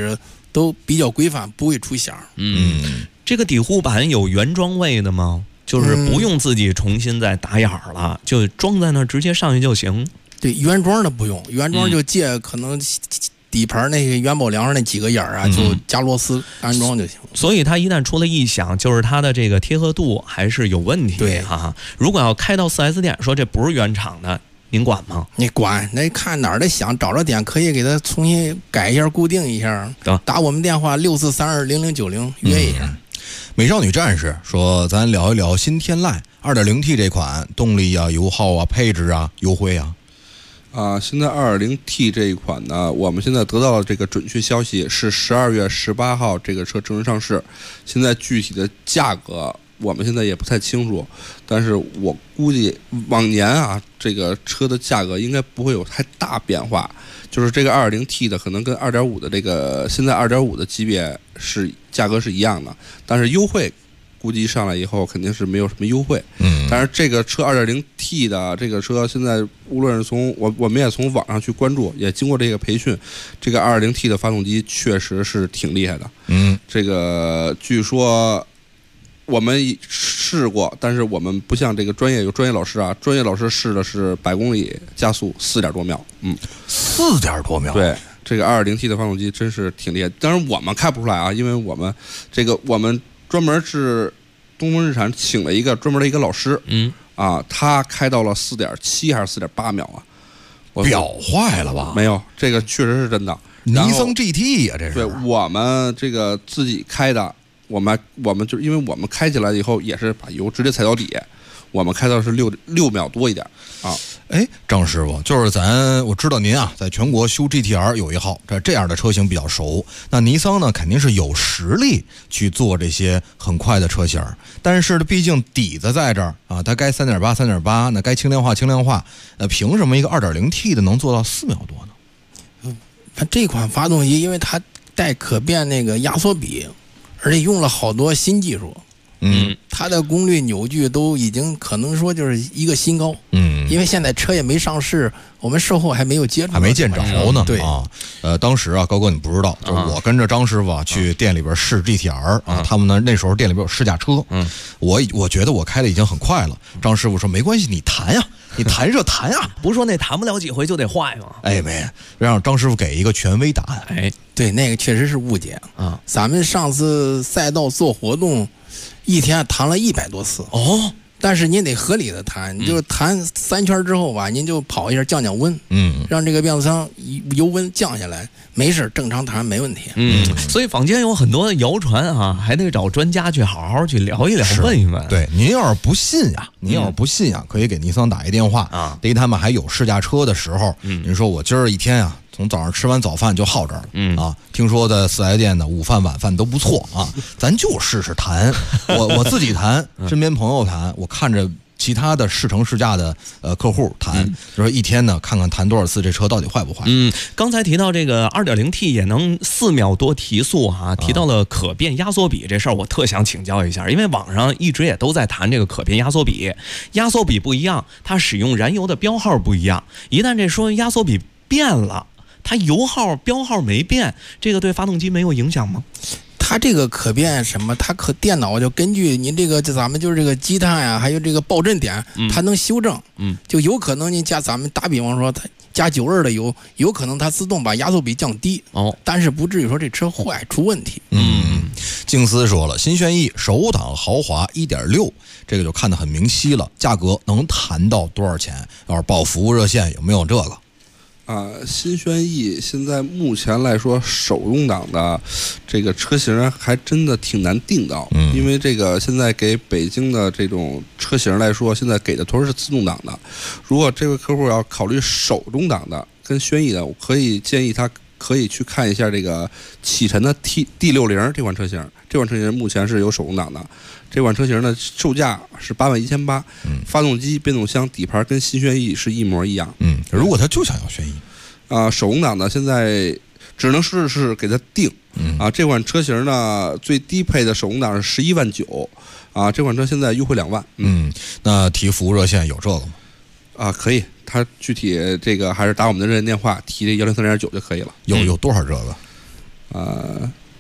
都比较规范，不会出响。 这个底护板有原装位的吗？就是不用自己重新再打眼儿了，就装在那儿直接上去就行。 对，原装的不用，原装就借可能底盘那个元宝梁上那几个眼儿啊，就加螺丝安装就行。 所以它一旦出了异响，就是它的这个贴合度还是有问题。 对啊，如果要开到 4S 店说这不是原厂的，您管吗？ 你管，那看哪儿的响，找着点可以给它重新改一下，固定一下。打我们电话64320090约一下。 美少女战士说：“咱聊一聊新天籁 2.0T 这款动力啊、油耗啊、配置啊、优惠啊。” 现在 2.0T 这一款呢，我们现在得到的这个准确消息是12月18号这个车正式上市。现在具体的价格我们现在也不太清楚，但是我估计往年啊，这个车的价格应该不会有太大变化。就是这个 2.0T 的可能跟 2.5 的这个现在 2.5 的级别是价格是一样的，但是优惠估计上来以后肯定是没有什么优惠。但是这个车 2.0T 的这个车现在无论是从我们也从网上去关注，也经过这个培训，这个 2.0T 的发动机确实是挺厉害的。这个据说我们试过，但是我们不像这个专业老师啊，专业老师试的是100公里加速4点多秒 ，4点多秒。 对，这个 2.0T 的发动机真是挺厉害。当然我们开不出来啊，因为我们专门是东风日产请了一个专门的一个老师，他开到了4.7还是4.8秒啊？ 表坏了吧？ 没有，这个确实是真的。 尼桑 GT 啊，这是。 对，我们这个自己开的。我们就因为我们开起来以后也是把油直接踩到底，我们开到是6秒多一点啊。 张师傅，就是我知道您啊，在全国修 GTR 有一号，这样的车型比较熟。那尼桑呢，肯定是有实力去做这些很快的车型，但是呢，毕竟底子在这儿啊，它该3.8，那该轻量化，凭什么一个 2.0T 的能做到4秒多呢？ 这款发动机因为它带可变那个压缩比。而且用了好多新技术，它的功率扭矩都已经可能说就是一个新高，因为现在车也没上市，我们售后还没有接触， 还没见着呢。 对啊，当时啊，高哥你不知道，就是我跟着张师傅去店里边试 GTR 啊，他们那时候店里边有试驾车，我觉得我开的已经很快了，张师傅说没关系，你弹呀，你弹热弹呀， 不是说那弹不了几回就得坏吗？ 没让张师傅给一个权威答案。 对，那个确实是误解啊。咱们上次赛道做活动，一天弹了100多次但是您得合理的弹，你就弹3圈之后吧，您就跑一下降温，让这个变速箱油温降下来，没事，正常弹没问题。 所以坊间有很多的谣传啊，还得找专家去好好去聊一聊，问一问。 对，您要是不信呀，可以给尼桑打一电话啊。等他们还有试驾车的时候，您说我今儿一天啊，从早上吃完早饭就耗这儿了，啊，听说的4S店的午饭晚饭都不错啊，咱就试试弹，我自己弹，身边朋友弹，我看着其他的试乘试驾的客户弹，就说一天呢看看弹多少次，这车到底坏不坏？ 刚才提到这个 2.0T 也能4秒多提速啊，提到了可变压缩比这事儿，我特想请教一下，因为网上一直也都在谈这个可变压缩比，压缩比不一样，它使用燃油的标号不一样，一旦这说压缩比变了，它油耗标号没变，这个对发动机没有影响吗？ 它这个可变什么？它电脑就根据您这个咱们就是这个积碳呀，还有这个爆震点，它能修正。就有可能您咱们打比方说，它加92的油，有可能它自动把压缩比降低但是不至于说这车坏出问题。 静思说了，新轩逸首档豪华 1.6， 这个就看得很明晰了，价格能谈到多少钱？要是报服务热线有没有这个？ 新轩逸现在目前来说，手动挡的这个车型还真的挺难定到，因为这个现在给北京的这种车型来说，现在给的都是自动挡的。如果这位客户要考虑手动挡的跟轩逸的，我可以建议他可以去看一下这个启辰的 D60这款车型。这款车型目前是有手动挡的，这款车型的售价是81800，发动机、变速箱、底盘跟新轩逸是一模一样。 如果他就想要轩逸， 手动挡的现在只能是给他定。这款车型呢最低配的手动挡是11.9万，这款车现在优惠2万。 那提服务热线有这个吗？ 可以，他具体这个还是打我们的热线电话提这103.9就可以了。 有多少这个？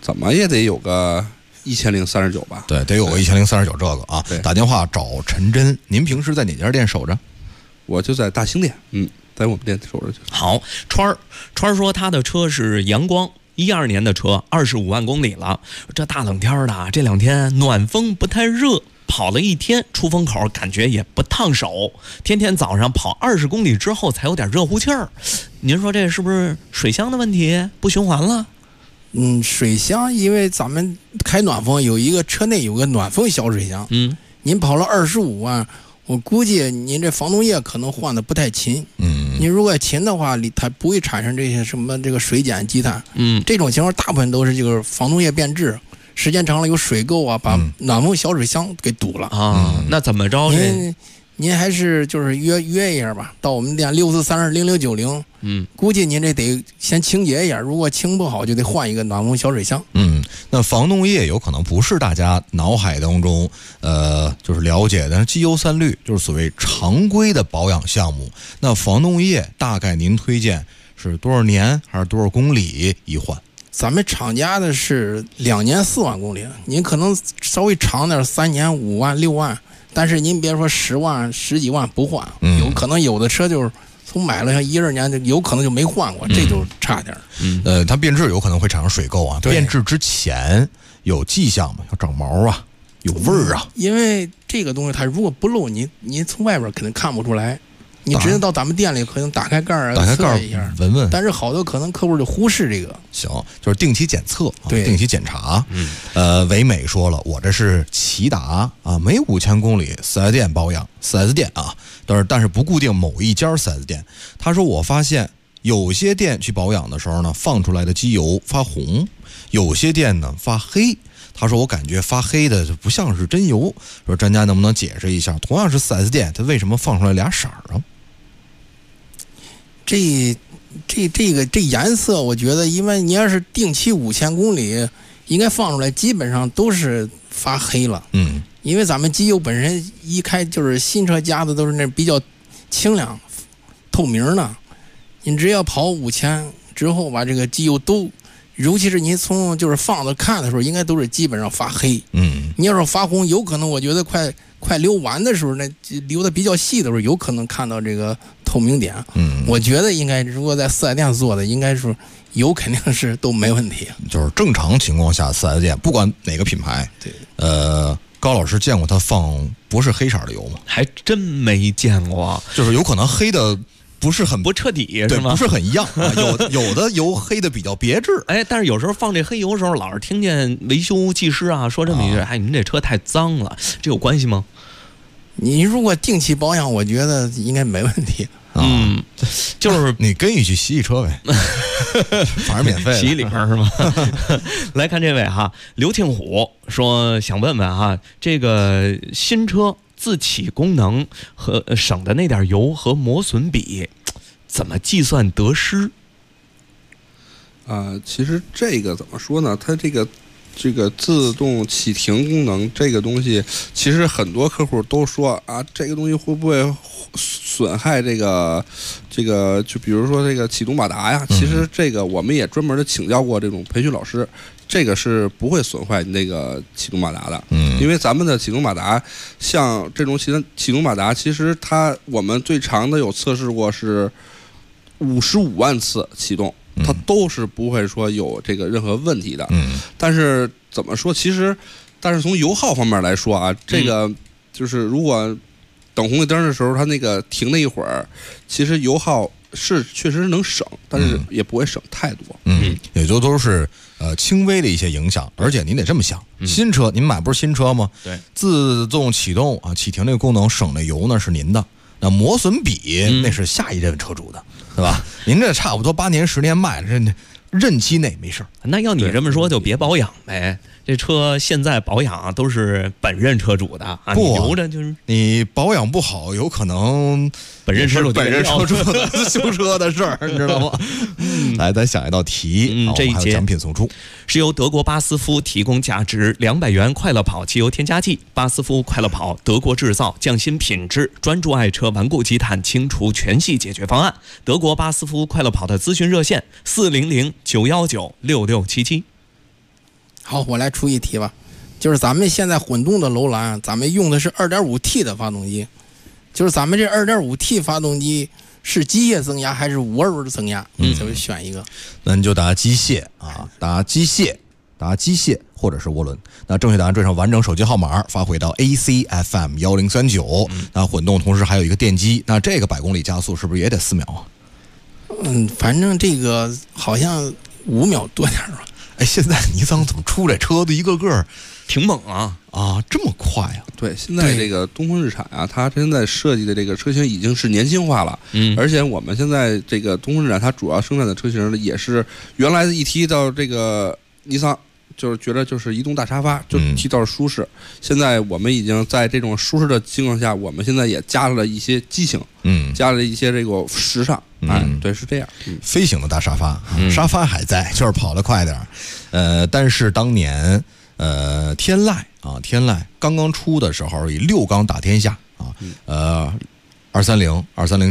怎么也得有个1039吧？ 对，得有个1039这个啊。打电话找陈真，您平时在哪家店守着？ 我就在大兴店，在我们店守着去。 好，川儿说他的车是阳光，12年的车，25万公里了。这大冷天的，这2天暖风不太热，跑了1天，出风口感觉也不烫手。天天早上跑20公里之后才有点热乎气儿。您说这是不是水箱的问题？不循环了？ 水箱因为咱们开暖风有一个车内有个暖风小水箱，您跑了25万。我估计您这防冻液可能换的不太勤，您如果勤的话，它不会产生这些什么这个水碱积碳，这种情况大部分都是这个防冻液变质，时间长了有水垢啊，把暖风小水箱给堵了啊。那怎么着？ 您还是就是约一下吧，到我们店64320090，估计您这得先清洁一下，如果清不好就得换一个暖风小水箱。 那防冻液有可能不是大家脑海当中就是了解的机油3滤，就是所谓常规的保养项目。那防冻液大概您推荐是多少年还是多少公里一换？ 咱们厂家的是2年4万公里，您可能稍微长点3年5万6万。但是您别说10万10几万不换，有可能有的车就是从买了像1、2年，有可能就没换过，这就差点。 它变质有可能会产生水垢啊。变质之前有迹象吗？要长毛啊，有味儿啊。 因为这个东西它如果不漏，您从外边肯定看不出来。你直接到咱们店里可能打开盖儿测一下闻闻， 但是好多可能客户就忽视这个。 行，就是定期检测， 对， 定期检查。唯美说了，我这是骐达啊，每5000公里4S店保养，4S店啊，但是不固定某一家 4S店。他说我发现有些店去保养的时候呢，放出来的机油发红，有些店呢发黑。他说我感觉发黑的就不像是真油，说专家能不能解释一下，同样是 4S 店，它为什么放出来俩色儿啊？ 这颜色，我觉得，因为你要是定期5000公里，应该放出来，基本上都是发黑了。因为咱们机油本身一开就是新车加的都是那比较清凉、透明的，你只要跑5000之后吧，这个机油都，尤其是您从就是放着看的时候，应该都是基本上发黑。你要是发红，有可能我觉得快流完的时候，那流的比较细的时候，有可能看到这个透明点。我觉得应该如果在4S店做的，应该是油肯定是都没问题。 就是正常情况下，4S店不管哪个品牌， 对， 高老师见过他放不是黑色的油吗？ 还真没见过， 就是有可能黑的不是很不彻底， 对， 是吗？ 不是很一样啊。有的油黑的比较别致， 但是有时候放这黑油的时候，老是听见维修技师啊说这么一句：“您这车太脏了。”这有关系吗？ 你如果定期保养，我觉得应该没问题。 就是你跟一起洗洗车呗，反正免费洗里边是吗？来看这位哈，刘庆虎说想问问哈，这个新车自启功能和省的那点油和磨损比，怎么计算得失？ 其实这个怎么说呢？它这个自动启停功能这个东西，其实很多客户都说啊，这个东西会不会损害这个，就比如说这个启动马达呀？其实这个我们也专门的请教过这种培训老师，这个是不会损坏那个启动马达的。因为咱们的启动马达，像这种启动马达，其实我们最长的有测试过是55万次启动。它都是不会说有这个任何问题的。但是怎么说？但是从油耗方面来说啊，这个就是如果等红绿灯的时候，它那个停了一会儿，其实油耗是确实能省，但是也不会省太多。 也就都是轻微的一些影响。而且您得这么想，新车您买不是新车吗？ 对， 自动启动啊，启停这个功能省的油呢是您的，那磨损比那是下一任车主的。对吧？您这差不多8年10年卖了，这任期内没事。 那要你这么说，就别保养呗。这车现在保养都是本任车主的啊，你留着就是你保养不好，有可能本任车主的修车的事儿，你知道吗？来，咱想一道题， 这一节奖品送出， 是由德国巴斯夫提供价值200元快乐跑汽油添加剂。巴斯夫快乐跑，德国制造，匠心品质，专注爱车，顽固积碳，清除全系解决方案。德国巴斯夫快乐跑的咨询热线：400-919-6677。 好，我来出一题吧，就是咱们现在混动的楼兰，咱们用的是 2.5T 的发动机，就是咱们这 2.5T 发动机是机械增压还是涡轮增压？你怎么选一个？ 那你就答机械啊，答机械或者是涡轮。那正确答案缀上完整手机号码发回到 ACFM 1039。那混动同时还有一个电机，那这个100公里加速是不是也得4秒啊？ 反正这个好像5秒多点吧。 哎，现在尼桑怎么出来车的一个个挺猛啊， 这么快啊？ 对，现在这个东风日产啊，它现在设计的这个车型已经是年轻化了。而且我们现在这个东风日产它主要生产的车型呢，也是原来一提到这个尼桑，就是觉得就是移动大沙发，就提到舒适。现在我们已经在这种舒适的情况下，我们现在也加了一些激情，加了一些这个时尚。对，是这样。 飞行的大沙发，沙发还在，就是跑得快点。但是当年天籁刚刚出的时候，以6缸打天下啊，230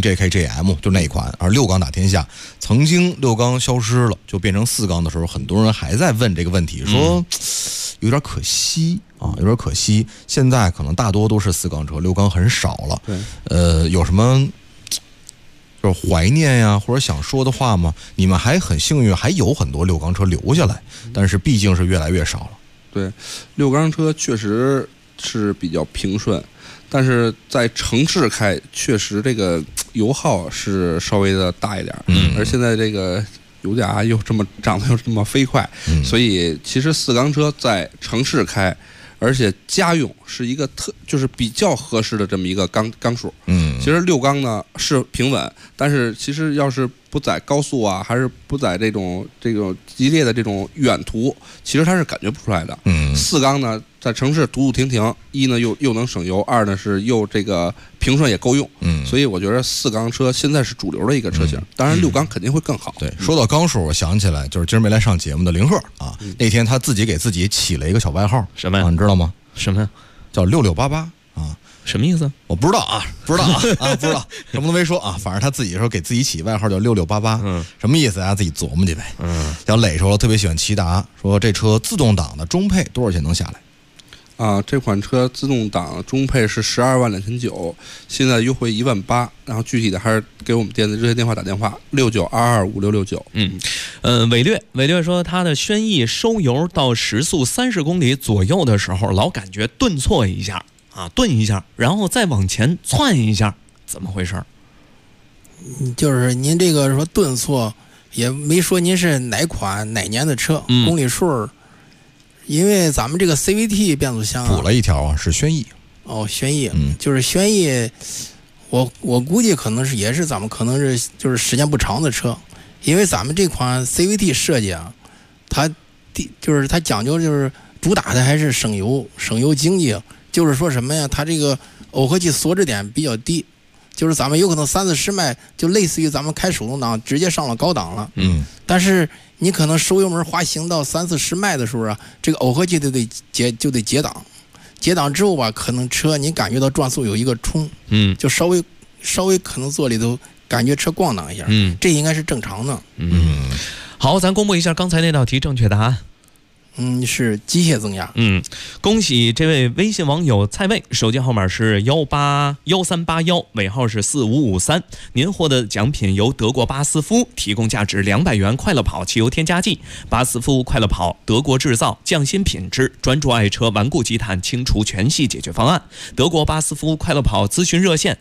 JKGM 就那一款，而6缸打天下，曾经6缸消失了，就变成4缸的时候，很多人还在问这个问题，说有点可惜啊，有点可惜。现在可能大多都是4缸车，6缸很少了。 对， 有什么就是怀念呀，或者想说的话吗？你们还很幸运，还有很多6缸车留下来，但是毕竟是越来越少了。 对，6缸车确实是比较平顺，但是在城市开，确实这个油耗是稍微的大一点。而现在这个油价又这么涨得又这么飞快，所以其实4缸车在城市开，而且家用是一个就是比较合适的这么一个缸数。其实6缸呢是平稳，但是其实要是不在高速啊，还是不在这种激烈的这种远途，其实它是感觉不出来的。4缸呢在城市堵堵停停，一呢又能省油，二呢是又这个平顺也够用。所以我觉得4缸车现在是主流的一个车型，当然6缸肯定会更好。 对，说到缸数，我想起来就是今儿没来上节目的林鹤啊，那天他自己给自己起了一个小外号， 什么呀？ 你知道吗？ 什么呀？ 叫6688啊。 什么意思？ 我不知道啊，不知道，什么都没说啊。反正他自己说给自己起外号叫6688，什么意思啊？自己琢磨去呗。小磊说特别喜欢骐达，说这车自动挡的中配多少钱能下来？ 这款车自动挡中配是12.29万，现在优惠18000，然后具体的还是给我们店的热线电话打电话69225669。 伟略说他的轩逸收油到时速30公里左右的时候，老感觉顿挫一下。顿一下，然后再往前窜一下，怎么回事？ 就是您这个说顿挫，也没说您是哪款哪年的车，公里数。因为咱们这个 CVT 变速箱补了一条是轩逸。 轩逸，就是轩逸，我估计可能是也是咱们可能是就是时间不长的车，因为咱们这款 CVT 设计啊，它讲究就是主打的还是省油经济。就是说什么呀？它这个耦合器锁止点比较低，就是咱们有可能30-40迈，就类似于咱们开手动挡直接上了高档了。但是你可能手油门滑行到30-40迈的时候啊，这个耦合器就得解档，解档之后吧，可能车你感觉到转速有一个冲，就稍微可能坐里头感觉车咣当一下，这应该是正常的。 好，咱公布一下刚才那道题正确答案。 是机械增压。 恭喜这位微信网友蔡卫，手机号码是1811381，尾号是4553。您获得奖品由德国巴斯夫提供价值200元快乐跑汽油添加剂。巴斯夫快乐跑，德国制造，匠心品质，专注爱车，顽固积碳，清除全系解决方案。德国巴斯夫快乐跑咨询热线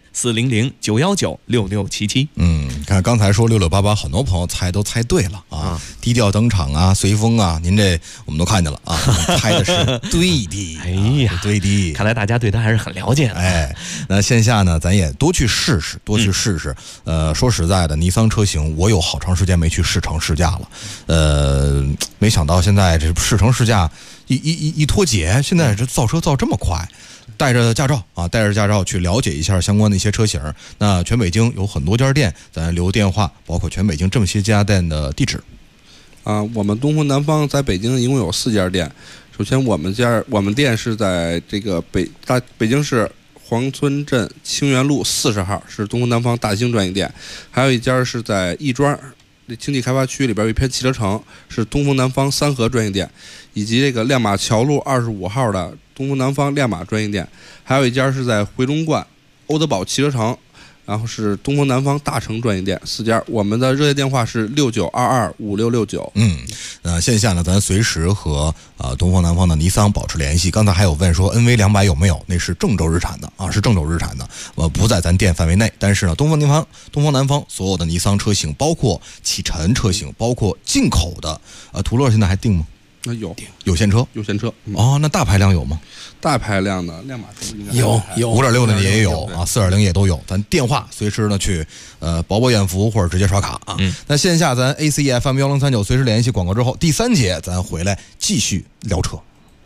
400-919-6677。 看刚才说6688，很多朋友都猜对了啊，低调登场啊，随风啊，您这我们都看见了啊，拍的是对的。 哎呀， 对的， 看来大家对他还是很了解的。 那线下呢，咱也多去试试。说实在的，尼桑车型我有好长时间没去试乘试驾了。没想到现在这试乘试驾一脱节，现在这造车造这么快。带着驾照去了解一下相关的一些车型。那全北京有很多家店，咱留电话，包括全北京这么些家店的地址。 我们东风南方在北京一共有4家店。首先我们店是在这个北京市黄村镇清源路40号，是东风南方大兴专营店。还有一家是在亦庄经济开发区里边有一片汽车城，是东风南方三河专营店，以及这个亮马桥路25号的东风南方亮马专营店，还有一家是在回龙观欧德堡汽车城，然后是东风南方大成专营店，4家。我们的热线电话是69225669。 线下呢，咱随时和东风南方的尼桑保持联系。刚才还有问说 NV200有没有？那是郑州日产的啊，是郑州日产的，不在咱店范围内。但是呢，东风南方所有的尼桑车型，包括启辰车型，包括进口的途乐，现在还定吗？ 那有现车， 哦， 那大排量有吗？ 大排量的亮马是不是应该有 5.6的也有啊，4.0也都有。咱电话随时呢去饱眼福或者直接刷卡啊。那线下咱 ACFM 1039随时联系。广告之后第3节咱回来继续聊车。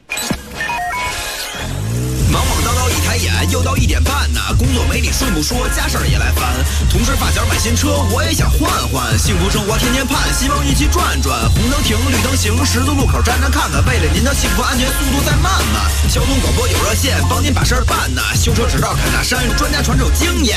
忙忙叨叨一抬眼，又到1点半呢，工作没你睡不说，家事儿也来烦。同事发小买新车，我也想换换，幸福生活天天盼，希望一起转转。红灯停，绿灯行，十字路口站站看看，为了您的幸福安全，速度再慢慢。交通广播有热线，帮您把事儿办呢。修车指导侃大山，专家传授经验。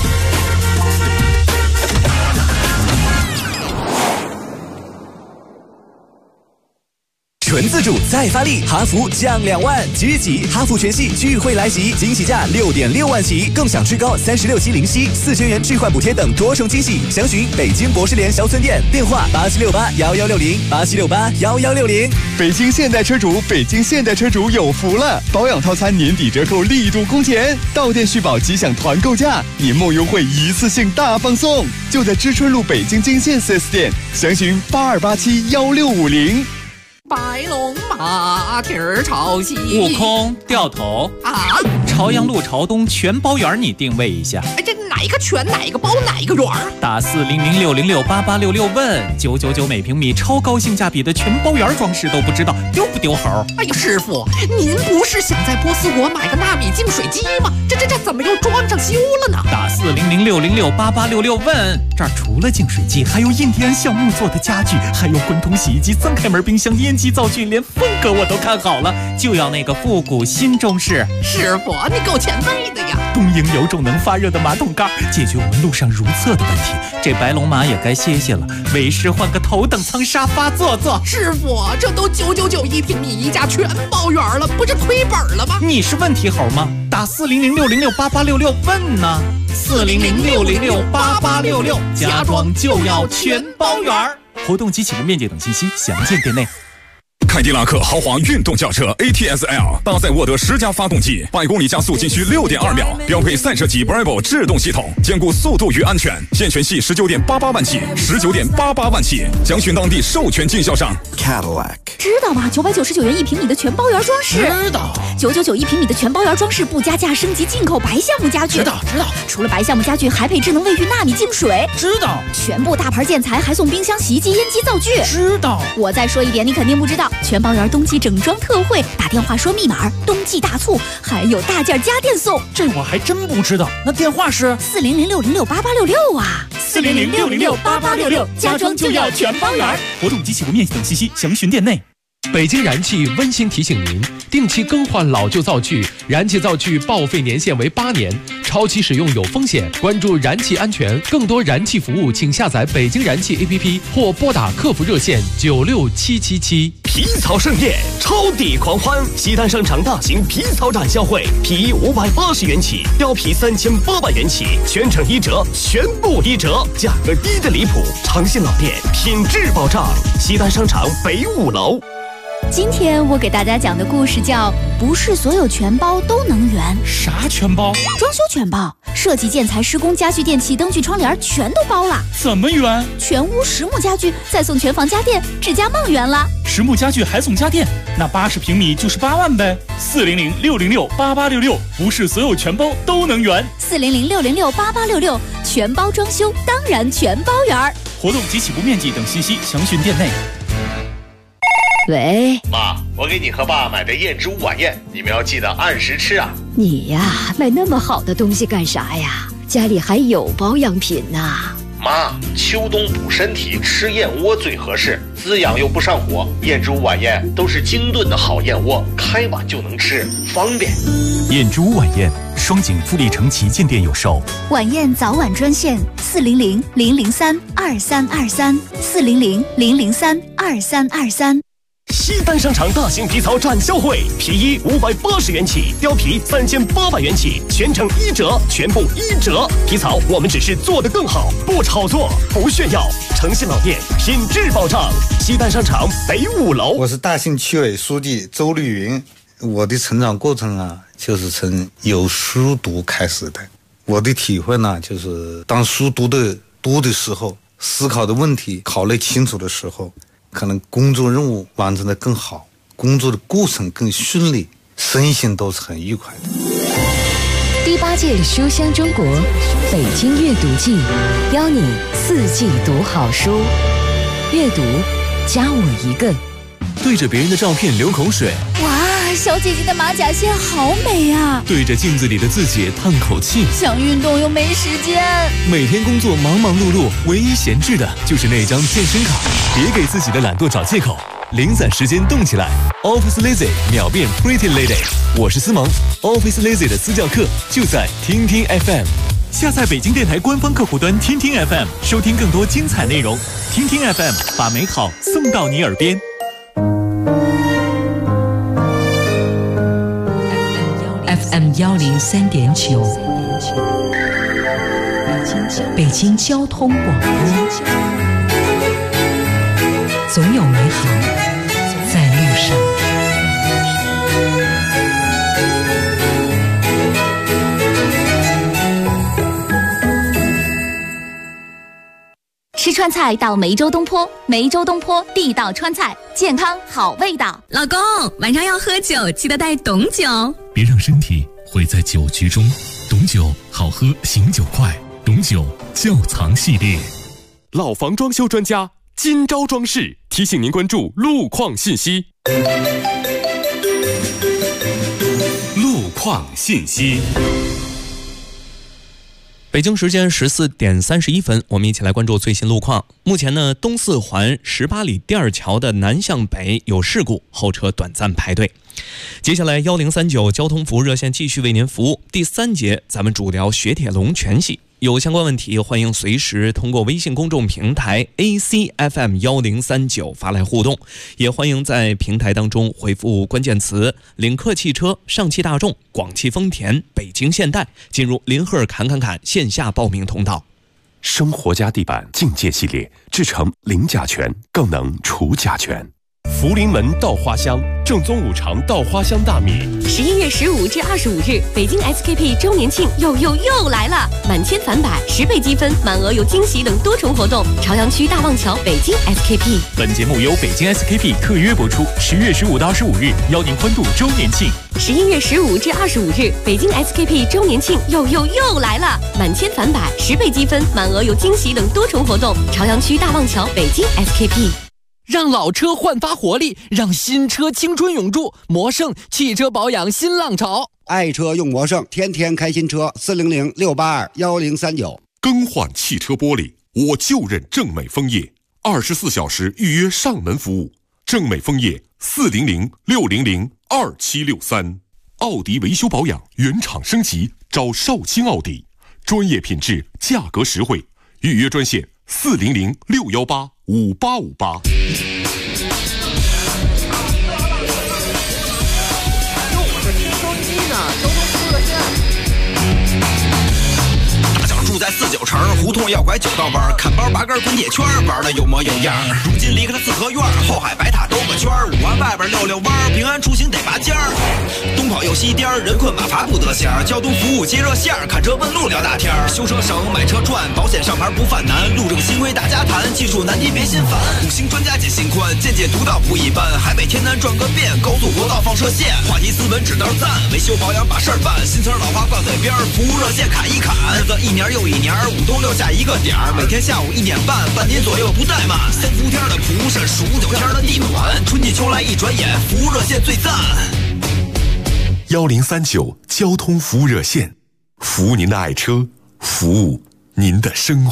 纯自主再发力，哈弗降2万，即日起哈弗全系聚会来袭，惊喜价6.6万起，更享最高36期零息，4000元置换补贴等多重惊喜。详询北京博士联销村店，电话87681160，87681160。 北京现代车主，北京现代车主有福了！保养套餐年底折扣力度空前，到店续保即享团购价，年末优惠一次性大放送，就在知春路北京金线 4S 店，详询82871650。 白龙马蹄儿朝西，悟空掉头啊！朝阳路朝东全包圆，你定位一下。 哎，这哪个全哪个包哪个圆？ 打400606886问999每平米，超高性价比的全包圆装饰都不知道丢不丢猴？ 哎呀，师傅，您不是想在波斯国买个纳米净水机吗？这怎么又装上修了呢？ 打400606886问，这儿除了净水机，还有印第安橡木做的家具，还有滚筒洗衣机、3开门冰箱、烟机灶具，连风格我都看好了，就要那个复古新中式。 师傅，你够前卫的呀！ 东营有种能发热的马桶盖，解决我们路上如厕的问题。这白龙马也该歇歇了，为师换个头等舱沙发坐坐。 师傅，这都999一平米，一家全包圆了，不是亏本了吗？ 你是问题猴吗？打400606886问呢，400606886，家装就要全包圆。活动及起步面积等信息详见店内。 凯迪拉克豪华运动轿车 ATS-L 搭载沃德10加发动机，100公里加速仅需6.2秒，标配赛车级 Bravo 制动系统，兼顾速度与安全。现全系19.88万起，19.88万起，详询当地授权经销商 Cadillac。知道吗？999元一平米的全包圆装饰。 知道。 999一平米的全包圆装饰，不加价升级进口白橡木家具。 知道。 除了白橡木家具，还配智能卫浴纳米净水。 知道。 全部大牌建材还送冰箱、洗衣机、烟机、灶具。 知道。 我再说一点，你肯定不知道。全包圆冬季整装特惠，打电话说密码，冬季大促，还有大件家电送。 这我还真不知道。那电话是 400606886啊 ，400606886，家装就要全包圆。 活动及起步面积等信息详询店内。 北京燃气温馨提醒您，定期更换老旧灶具，燃气灶具报废年限为8年，超期使用有风险。关注燃气安全，更多燃气服务，请下载北京燃气 APP 或拨打客服热线96777。 皮草盛宴，超抵狂欢！西单商场大型皮草展销会，皮衣580元起，貂皮3800元起，全程1折，全部1折，价格低的离谱。长信老店，品质保障。西单商场北5楼。 今天我给大家讲的故事叫不是所有全包都能圆。 啥全包？ 装修全包，设计、建材、施工、家具、电器、灯具、窗帘全都包了。 怎么圆？ 全屋实木家具，再送全房家电，指甲梦圆了。 实木家具还送家电，那80平米就是8万呗。400606886，不是所有全包都能圆。 400606886，全包装修当然全包圆。 活动及起步面积等信息详询店内。 喂， 妈，我给你和爸买的燕之屋晚宴，你们要记得按时吃啊。 你呀，买那么好的东西干啥呀？家里还有保养品呢。 妈，秋冬补身体，吃燕窝最合适，滋养又不上火。燕猪晚宴都是精炖的好燕窝，开碗就能吃，方便。 燕猪晚宴，双井富力城旗舰店有售。 晚宴早晚专线400-003-2323，400-003-2323。 西单商场大型皮草展销会，皮衣580元起，貂皮3800元起，全程1折，全部1折。皮草我们只是做得更好，不炒作，不炫耀，诚信老店，品质保障。西单商场北5楼。 我是大兴区委书记周绿云。我的成长过程啊，就是从有书读开始的。我的体会呢，就是当书读的多的时候，思考的问题考虑清楚的时候，可能工作任务完成的更好，工作的过程更顺利，身心都是很愉快的。 第8届书香中国北京阅读季，邀你4季读好书，阅读加我一个。 对着别人的照片流口水， 哇，小姐姐的马甲线好美啊！ 对着镜子里的自己叹口气， 想运动又没时间。 每天工作忙忙碌碌，唯一闲置的就是那张健身卡。别给自己的懒惰找借口，零散时间动起来。Office Lazy 秒变 Pretty Lady， 我是思萌。Office Lazy 的私教课就在听听 FM。 下载北京电台官方客户端听听 FM， 收听更多精彩内容。听听 FM， 把美好送到你耳边。 FM 103.9，北京交通广播，总有美好在路上。 吃川菜到梅州东坡，梅州东坡地道川菜，健康好味道。 老公，晚上要喝酒，记得带董酒。 别让身体毁在酒局中，董酒好喝，醒酒快。董酒窖藏系列。 老房装修专家金招装饰提醒您关注路况信息。 路况信息。 北京时间14点31分，我们一起来关注最新路况。目前呢，东四环18里第二桥的南向北有事故，后车短暂排队。接下来1039交通服务热线继续为您服务。第3节咱们主聊雪铁龙全系，有相关问题欢迎随时通过微信公众平台 ACFM1039 发来互动，也欢迎在平台当中回复关键词领克汽车、上汽大众、广汽丰田、北京现代，进入林赫侃侃侃线下报名通道。 生活家地板境界系列，制成零甲醛，更能除甲醛。 福临门稻花香，正宗5常稻花香大米。 11月15至25日，北京 SKP 周年庆又来了！满千返百，10倍积分，满额有惊喜等多重活动。朝阳区大望桥北京 SKP。 本节目由北京 SKP 特约播出。10月15到25日，邀您欢度周年庆。 11月15至25日，北京 SKP 周年庆又来了！满千返百，10倍积分，满额有惊喜等多重活动。朝阳区大望桥北京 SKP。 让老车焕发活力，让新车青春永驻。魔盛汽车保养新浪潮， 爱车用魔盛，天天开新车。400-682-1039。 更换汽车玻璃，我就认正美枫叶，24小时预约上门服务。正美枫叶400-600-2763。奥迪维修保养原厂升级，找少卿奥迪，专业品质，价格实惠。预约专线400-618-5858。 住在49城胡同要拐9道弯，看包拔根滚铁圈，玩的有模有样。如今离开了四合院，后海白塔兜个圈，5环外边溜弯，平安出行得拔尖儿。东跑又西颠，人困马乏不得闲。交通服务接热线，看车问路聊大天。修车省买车赚，保险上牌不犯难。路政新规大家谈，技术难题别心烦。5星专家解心宽，见解独到不一般。海北天南转个遍，高速国道放射线。话题斯文指道赞，维修保养把事儿办。新词老话挂嘴边，服务热线侃一侃。日子一年又一年，5都留下一个点儿。每天下午1点半，半点左右不怠慢。3伏天的蒲扇，数9天的地暖，春季秋来一转眼，服务热线最赞。 1039交通服务热线，服务您的爱车，服务您的生活。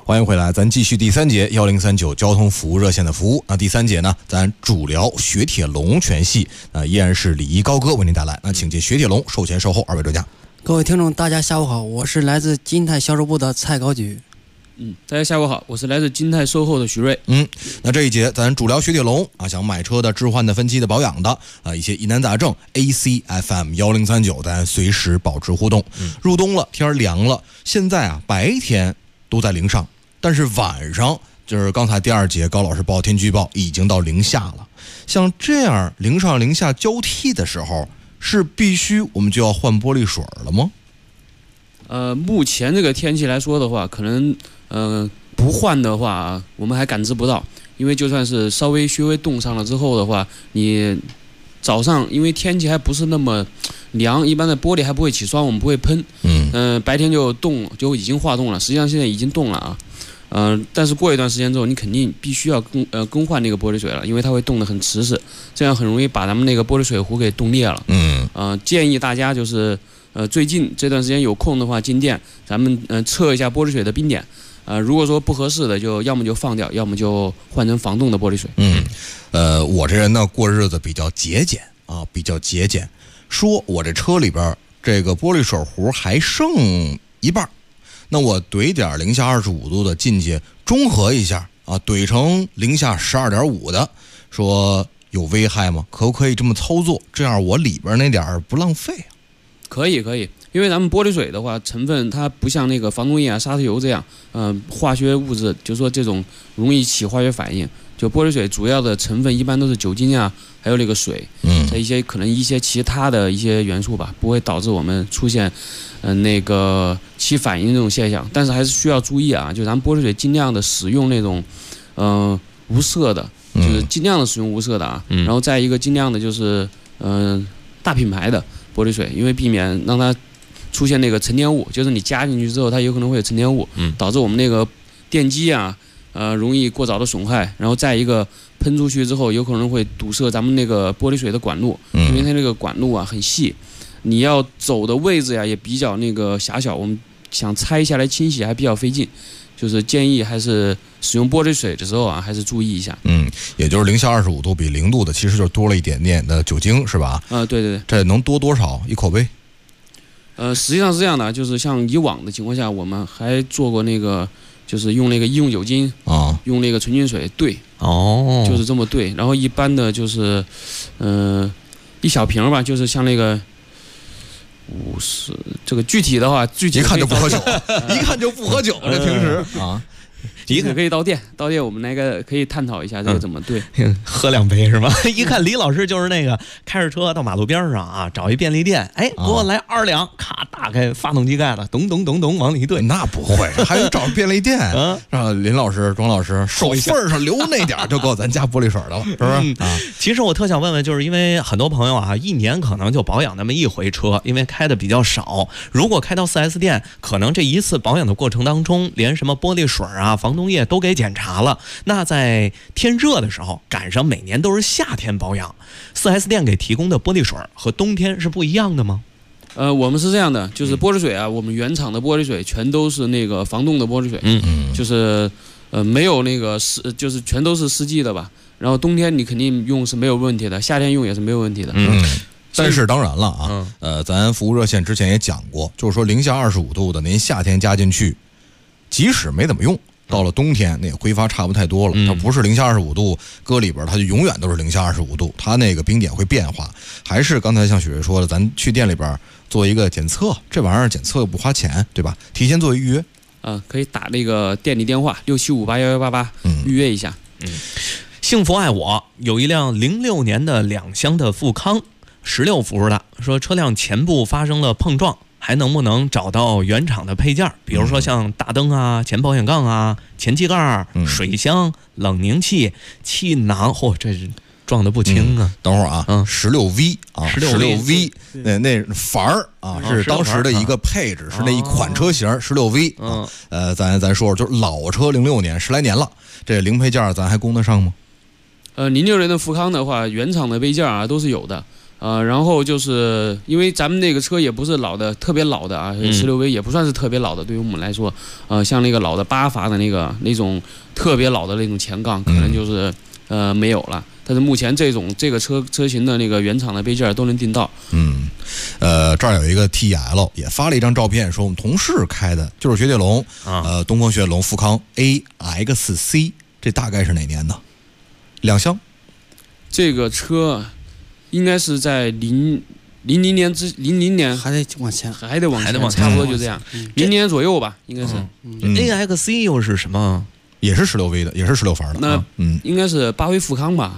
欢迎回来，咱继续第3节1039交通服务热线的服务。那第3节呢，咱主聊雪铁龙全系，依然是李一高哥为您带来。那请进雪铁龙售前售后2位专家。 各位听众，大家下午好，我是来自金泰销售部的蔡高举。 大家下午好，我是来自金泰售后的徐瑞。 那这一节咱主聊雪铁龙啊，想买车的、置换的、分期的、保养的一些疑难杂症 ，ACFM 1039，咱随时保持互动。入冬了，天凉了，现在啊白天都在零上，但是晚上就是刚才第2节高老师报天气预报已经到零下了。像这样零上零下交替的时候，是必须我们就要换玻璃水了吗？ 目前这个天气来说的话，可能不换的话，我们还感知不到，因为就算是稍微冻上了之后的话，你早上因为天气还不是那么凉，一般的玻璃还不会起霜，我们不会喷。白天就冻，就已经化冻了，实际上现在已经冻了啊。但是过一段时间之后，你肯定必须要更换那个玻璃水了，因为它会冻得很瓷实，这样很容易把咱们那个玻璃水壶给冻裂了。建议大家就是最近这段时间有空的话进店，咱们测一下玻璃水的冰点。如果说不合适的，就要么就放掉，要么就换成防冻的玻璃水。 我这人呢过日子比较节俭啊，比较节俭。说我这车里边这个玻璃水壶还剩一半，那我怼点零下25度的进去中和一下啊，怼成零下12.5的，说有危害吗？可不可以这么操作？这样我里边那点不浪费啊？ 可以，因为咱们玻璃水的话，成分它不像那个防冻液啊、沙石油这样，化学物质，就是说这种容易起化学反应。就玻璃水主要的成分一般都是酒精啊，还有那个水，在可能一些其他的一些元素吧，不会导致我们出现那个起反应这种现象。但是还是需要注意啊，就咱们玻璃水尽量的使用那种无色的，就是尽量的使用无色的啊。然后再一个尽量的就是大品牌的玻璃水，因为避免让它出现那个沉淀物，就是你加进去之后，它有可能会有沉淀物，导致我们那个电机啊，容易过早的损害。然后再一个喷出去之后，有可能会堵塞咱们那个玻璃水的管路，因为它那个管路啊很细，你要走的位置呀也比较那个狭小，我们想拆下来清洗还比较费劲。就是建议还是使用玻璃水的时候啊，还是注意一下。 也就是零下25度比0度的，其实就多了一点点的酒精，是吧？ 对。 这能多多少一口杯？ 实际上是这样的，就是像以往的情况下，我们还做过那个，就是用那个医用酒精啊，用那个纯净水兑，就是这么兑。然后一般的就是，一小瓶吧，就是像那个50，这个具体的话，一看就不喝酒，一看就不喝酒，这平时啊。 一个可以到店我们那个可以探讨一下这个怎么对， 喝2杯是吗？一看李老师就是那个开着车到马路边上啊，找一便利店，给我来2两，咔打开发动机盖子，咚咚咚咚往里一兑。 那不会，还有找便利店让林老师、庄老师手份上留那点就够咱加玻璃水了，是不是？ 其实我特想问问，就是因为很多朋友啊，一年可能就保养那么1回车，因为开的比较少。如果开到4S店，可能这一次保养的过程当中，连什么玻璃水啊、防冻液都给检查了。那在天热的时候，赶上每年都是夏天保养，4S店给提供的玻璃水和冬天是不一样的吗？ 我们是这样的，就是玻璃水啊，我们原厂的玻璃水全都是那个防冻的玻璃水，就是没有那个就是全都是4季的吧。然后冬天你肯定用是没有问题的，夏天用也是没有问题的。 但是当然了啊，咱服务热线之前也讲过，就是说零下25度的，您夏天加进去，即使没怎么用，到了冬天那个挥发差不太多了。它不是零下25度搁里边，它就永远都是零下25度，它那个冰点会变化。还是刚才像许瑞说的，咱去店里边做一个检测，这玩意儿检测又不花钱，对吧？提前做预约， 可以打那个店里电话67581188预约一下。 幸福爱我有一辆06年的2厢的富康16伏的，说车辆前部发生了碰撞，还能不能找到原厂的配件，比如说像大灯啊、前保险杠啊、前机盖、水箱、冷凝器、气囊，这是撞得不轻啊！ 等会儿啊，16V 啊，16V，那阀儿啊是当时的一个配置，是那一款车型16V 啊。咱说就是老车06年10来年了，这零配件咱还供得上吗？ 06年的富康的话，原厂的配件啊都是有的。 然后就是因为咱们那个车也不是老的特别老的啊，16V也不算是特别老的，对于我们来说，像那个老的8发的那种特别老的那种前杠，可能就是没有了。但是目前这个车型的那个原厂的杯件都能订到。 这儿有一个 TL 也发了一张照片，说我们同事开的就是雪铁龙，东风雪铁龙富康 AXC， 这大概是哪年的亮相？ 这个车应该是在00年， 还得往前， 差不多就这样，00年左右吧，应该是。 AXC 又是什么？ 也是16V的，也是16番的。 那应该是8V富康吧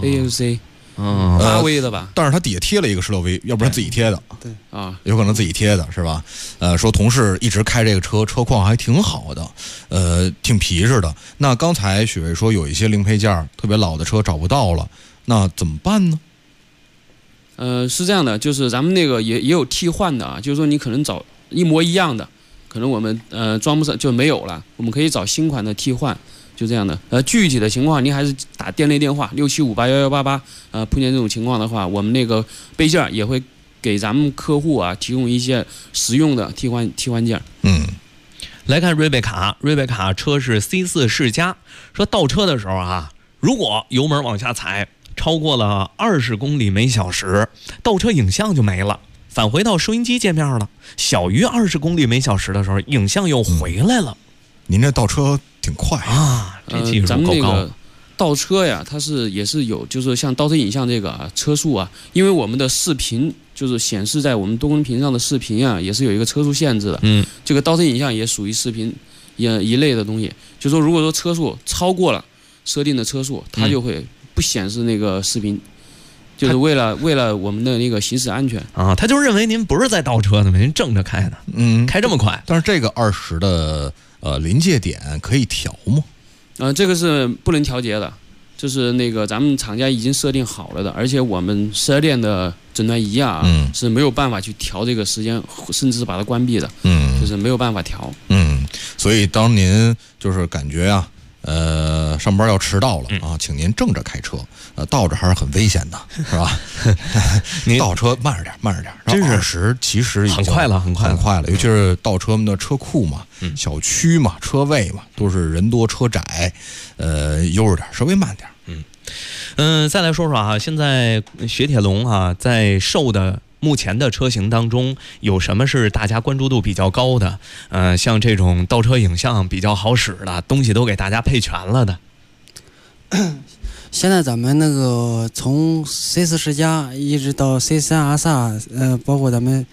，AXC。8V 的吧， 但是他底下贴了一个16V，要不然自己贴的。 对啊， 有可能自己贴的是吧？说同事一直开这个车，车况还挺好的，挺皮实的。那刚才许巍说有一些零配件特别老的车找不到了，那怎么办呢？ 是这样的，就是咱们那个也有替换的啊，就是说你可能找一模一样的，可能我们装不上就没有了，我们可以找新款的替换。就这样的，具体的情况您还是打店内电话67581188，碰见这种情况的话，我们那个备件也会给咱们客户啊提供一些实用的替换件。 来看瑞贝卡车是 C4 世嘉，说倒车的时候啊，如果油门往下踩超过了20公里每小时，倒车影像就没了，返回到收音机界面了。小于20公里每小时的时候，影像又回来了。 您这倒车挺快啊，这技术咱们够高。 那个倒车呀，它也是有，就是像倒车影像这个车速啊，因为我们的视频就是显示在我们多功能屏上的视频啊，也是有一个车速限制的。这个倒车影像也属于视频一类的东西。就说如果说车速超过了设定的车速，它就会不显示那个视频。就是为了我们的那个行驶安全啊，他就认为您不是在倒车呢，您正着开的，开这么快。 但是这个20的临界点可以调吗？ 这个是不能调节的，就是那个咱们厂家已经设定好了的，而且我们4S店的诊断仪啊，是没有办法去调这个时间，甚至是把它关闭的，就是没有办法调。 所以当您就是感觉啊。上班要迟到了啊，请您正着开车，倒着还是很危险的，是吧？您倒车慢着点， 真是20其实已经很快了， 尤其是倒车的车库嘛、小区嘛、车位嘛，都是人多车窄，悠着点，稍微慢点。 再来说说啊，现在雪铁龙啊，在售的目前的车型当中，有什么是大家关注度比较高的？像这种倒车影像比较好使的东西，都给大家配全了的。 现在咱们那个从 C4 世嘉一直到 C3 RSA，包括咱们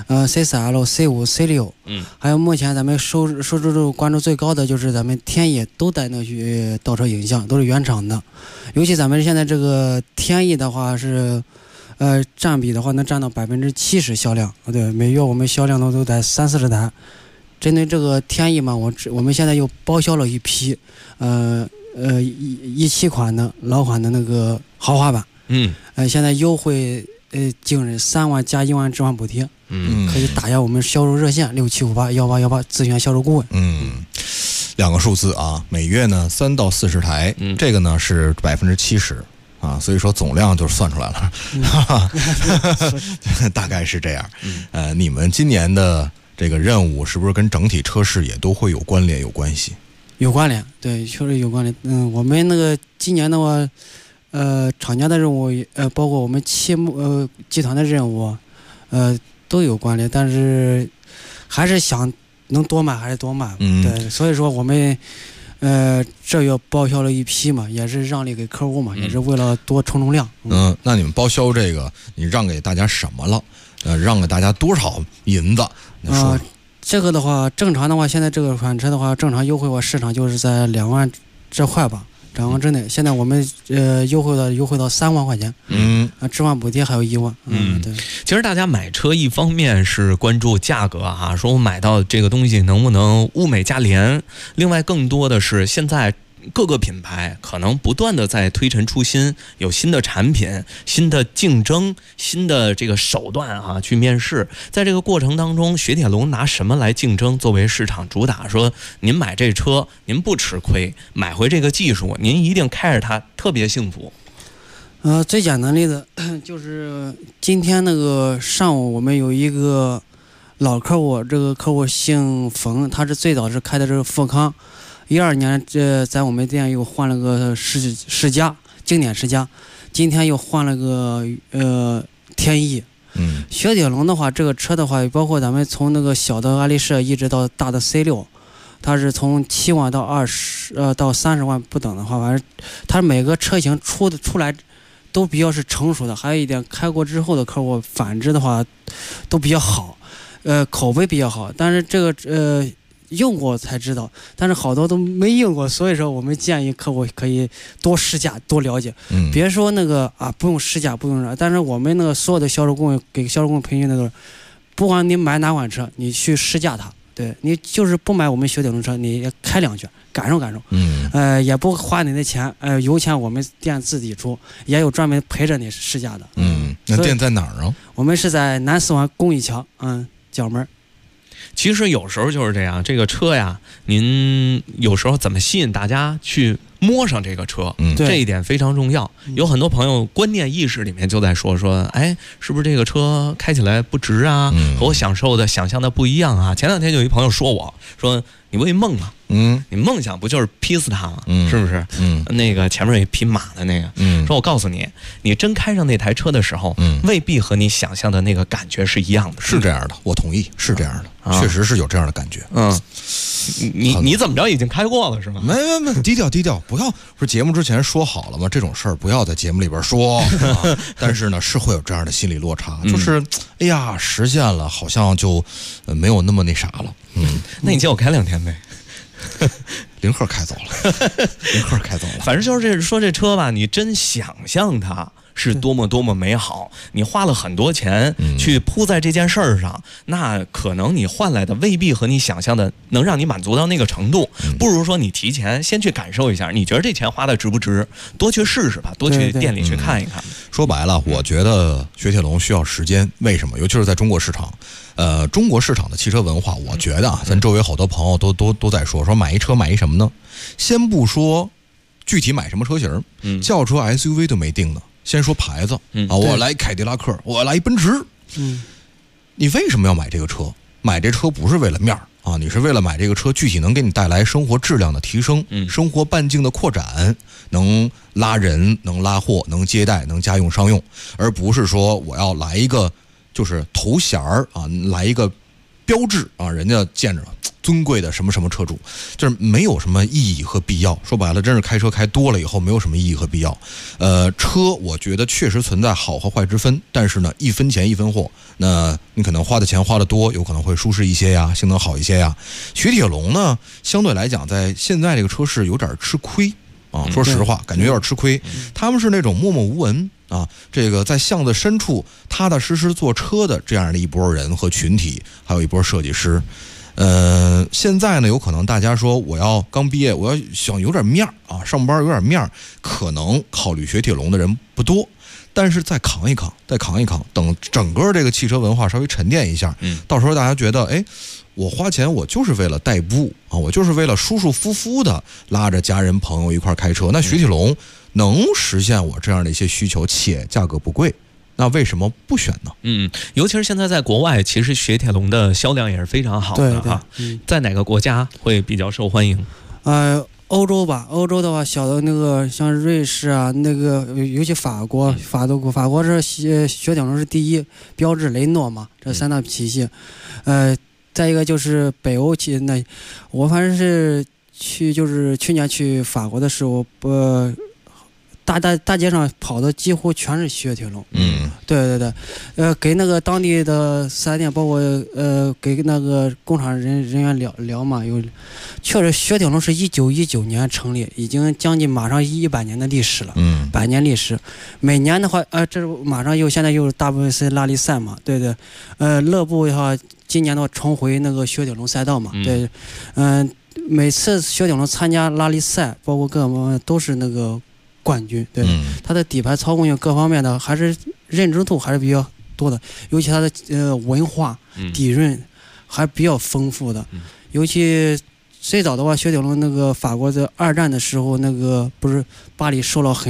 C4L、C5、C6，还有目前咱们受关注最高的就是咱们天翼都带那些倒车影像，都是原厂的。尤其咱们现在这个天翼的话是。占比的话能占到70%销量，对，每月我们销量都在30-40台。针对这个天翼嘛，我们现在又包销了一批，17款的老款的那个豪华版，现在优惠惊人，3万加1万置换补贴，可以打下我们销售热线67581818咨询销售顾问。 2个数字啊，每月呢3到40台，这个呢是70%。所以说总量就算出来了，大概是这样。你们今年的这个任务是不是跟整体车市也都会有关联、有关系？ 有关联，对，确实有关联。我们那个今年的话，厂家的任务，包括我们集团的任务，都有关联，但是还是想能多买还是多买。对，所以说我们。这月报销了一批嘛，也是让利给客户嘛，也是为了多冲量。 那你们报销这个，你让给大家什么了？让给大家多少银子？ 这个的话，正常的话，现在这个款车的话，正常优惠市场就是在2万这块吧，2万之内。现在我们优惠到3万块钱，置换补贴还有1万。对。 其实大家买车一方面是关注价格啊，说我买到这个东西能不能物美价廉，另外更多的是现在各个品牌可能不断的在推陈出新，有新的产品、新的竞争、新的这个手段啊去面试。在这个过程当中，雪铁龙拿什么来竞争？作为市场主打，说您买这车您不吃亏，买回这个技术您一定开着它特别幸福。 最简单的例子就是今天那个上午，我们有一个老客户，这个客户姓冯，他是最早是开的这个富康，12年在我们店又换了个世嘉经典世嘉，今天又换了个天翼。雪铁龙的话，这个车的话，包括咱们从那个小的爱丽舍一直到大的 C6，它是从7万到20到30万不等的话，反正它每个车型出来都比较是成熟的。还有一点，开过之后的客户反之的话都比较好，口碑比较好。但是这个用过才知道，但是好多都没用过，所以说我们建议客户可以多试驾多了解，别说那个不用试驾不用啥。但是我们那个所有的销售顾问给销售顾问培训那个，不管你买哪款车，你去试驾它。对，你就是不买我们雪铁龙车，你也开2圈感受感受，也不花你的钱，油钱我们店自己出，也有专门陪着你试驾的。 那店在哪儿啊？ 我们是在南四环公益桥角门。 其实有时候就是这样，这个车呀，您有时候怎么吸引大家去摸上这个车，这一点非常重要。有很多朋友观念意识里面就在说，哎，是不是这个车开起来不值啊？和我想象的不一样啊。前2天就有一朋友说我说你为梦嘛，你梦想不就是劈死它吗？是不是？那个前面有一匹马的那个，说我告诉你，你真开上那台车的时候，未必和你想象的那个感觉是一样的。 是这样的，我同意，是这样的，确实是有这样的感觉。 你怎么着已经开过了是吗？ 没，低调，不要。不是节目之前说好了吗？这种事儿不要在节目里边说。但是呢，是会有这样的心理落差，就是哎呀，实现了，好像就没有那么那啥了。 那你借我开2天呗。 零号开走了， 反正就是说这车吧，你真想象它是多么美好，你花了很多钱去铺在这件事儿上，那可能你换来的未必和你想象的能让你满足到那个程度。不如说你提前先去感受一下，你觉得这钱花的值不值？多去试试吧，多去店里去看一看。 说白了，我觉得雪铁龙需要时间，为什么？尤其是在中国市场。中国市场的汽车文化，我觉得咱周围好多朋友都在说买一车买一什么呢？先不说具体买什么车型，轿车 SUV 都没定呢。先说牌子我来凯迪拉克，我来奔驰。你为什么要买这个车？买这车不是为了面儿你是为了买这个车具体能给你带来生活质量的提升，生活半径的扩展，能拉人，能拉货，能接待，能家用商用，而不是说我要来一个就是头衔来一个标志人家见着尊贵的什么什么车主，就是没有什么意义和必要。说白了，真是开车开多了以后没有什么意义和必要。车我觉得确实存在好和坏之分，但是呢，一分钱一分货。那你可能花的钱花的多，有可能会舒适一些呀，性能好一些呀。雪铁龙呢，相对来讲在现在这个车市有点吃亏说实话，感觉有点吃亏。他们是那种默默无闻这个在巷子深处踏踏实实做车的这样的一拨人和群体，还有一拨设计师。现在呢，有可能大家说我要刚毕业，我要想有点面儿上班有点面儿，可能考虑雪铁龙的人不多。但是再扛一扛，等整个这个汽车文化稍微沉淀一下，到时候大家觉得，哎，我花钱我就是为了代步我就是为了舒舒服服的拉着家人朋友一块开车。那雪铁龙能实现我这样的一些需求，且价格不贵，那为什么不选呢？ 尤其是现在在国外，其实雪铁龙的销量也是非常好的在哪个国家会比较受欢迎？ 欧洲吧，欧洲的话，小的那个像瑞士那个尤其法国是雪铁龙是第一，标致、雷诺嘛，这3大体系。再一个就是北欧企那，我反正是就是去年去法国的时候，大街上跑的几乎全是雪铁龙。对，给那个当地的4S店，包括给那个工厂人员聊嘛，确实雪铁龙是1919年成立，已经将近马上100年的历史了。100年历史，每年的话，这马上现在又是 WC 拉力赛嘛，对，乐步的话，今年的话重回那个雪铁龙赛道嘛，对，每次雪铁龙参加拉力赛，包括各方面都是那个冠军，对，它的底盘操控性各方面的还是认知度还是比较多的，尤其它的文化底蕴还比较丰富的，尤其最早的话，雪铁龙那个法国在2战的时候，那个不是巴黎受了很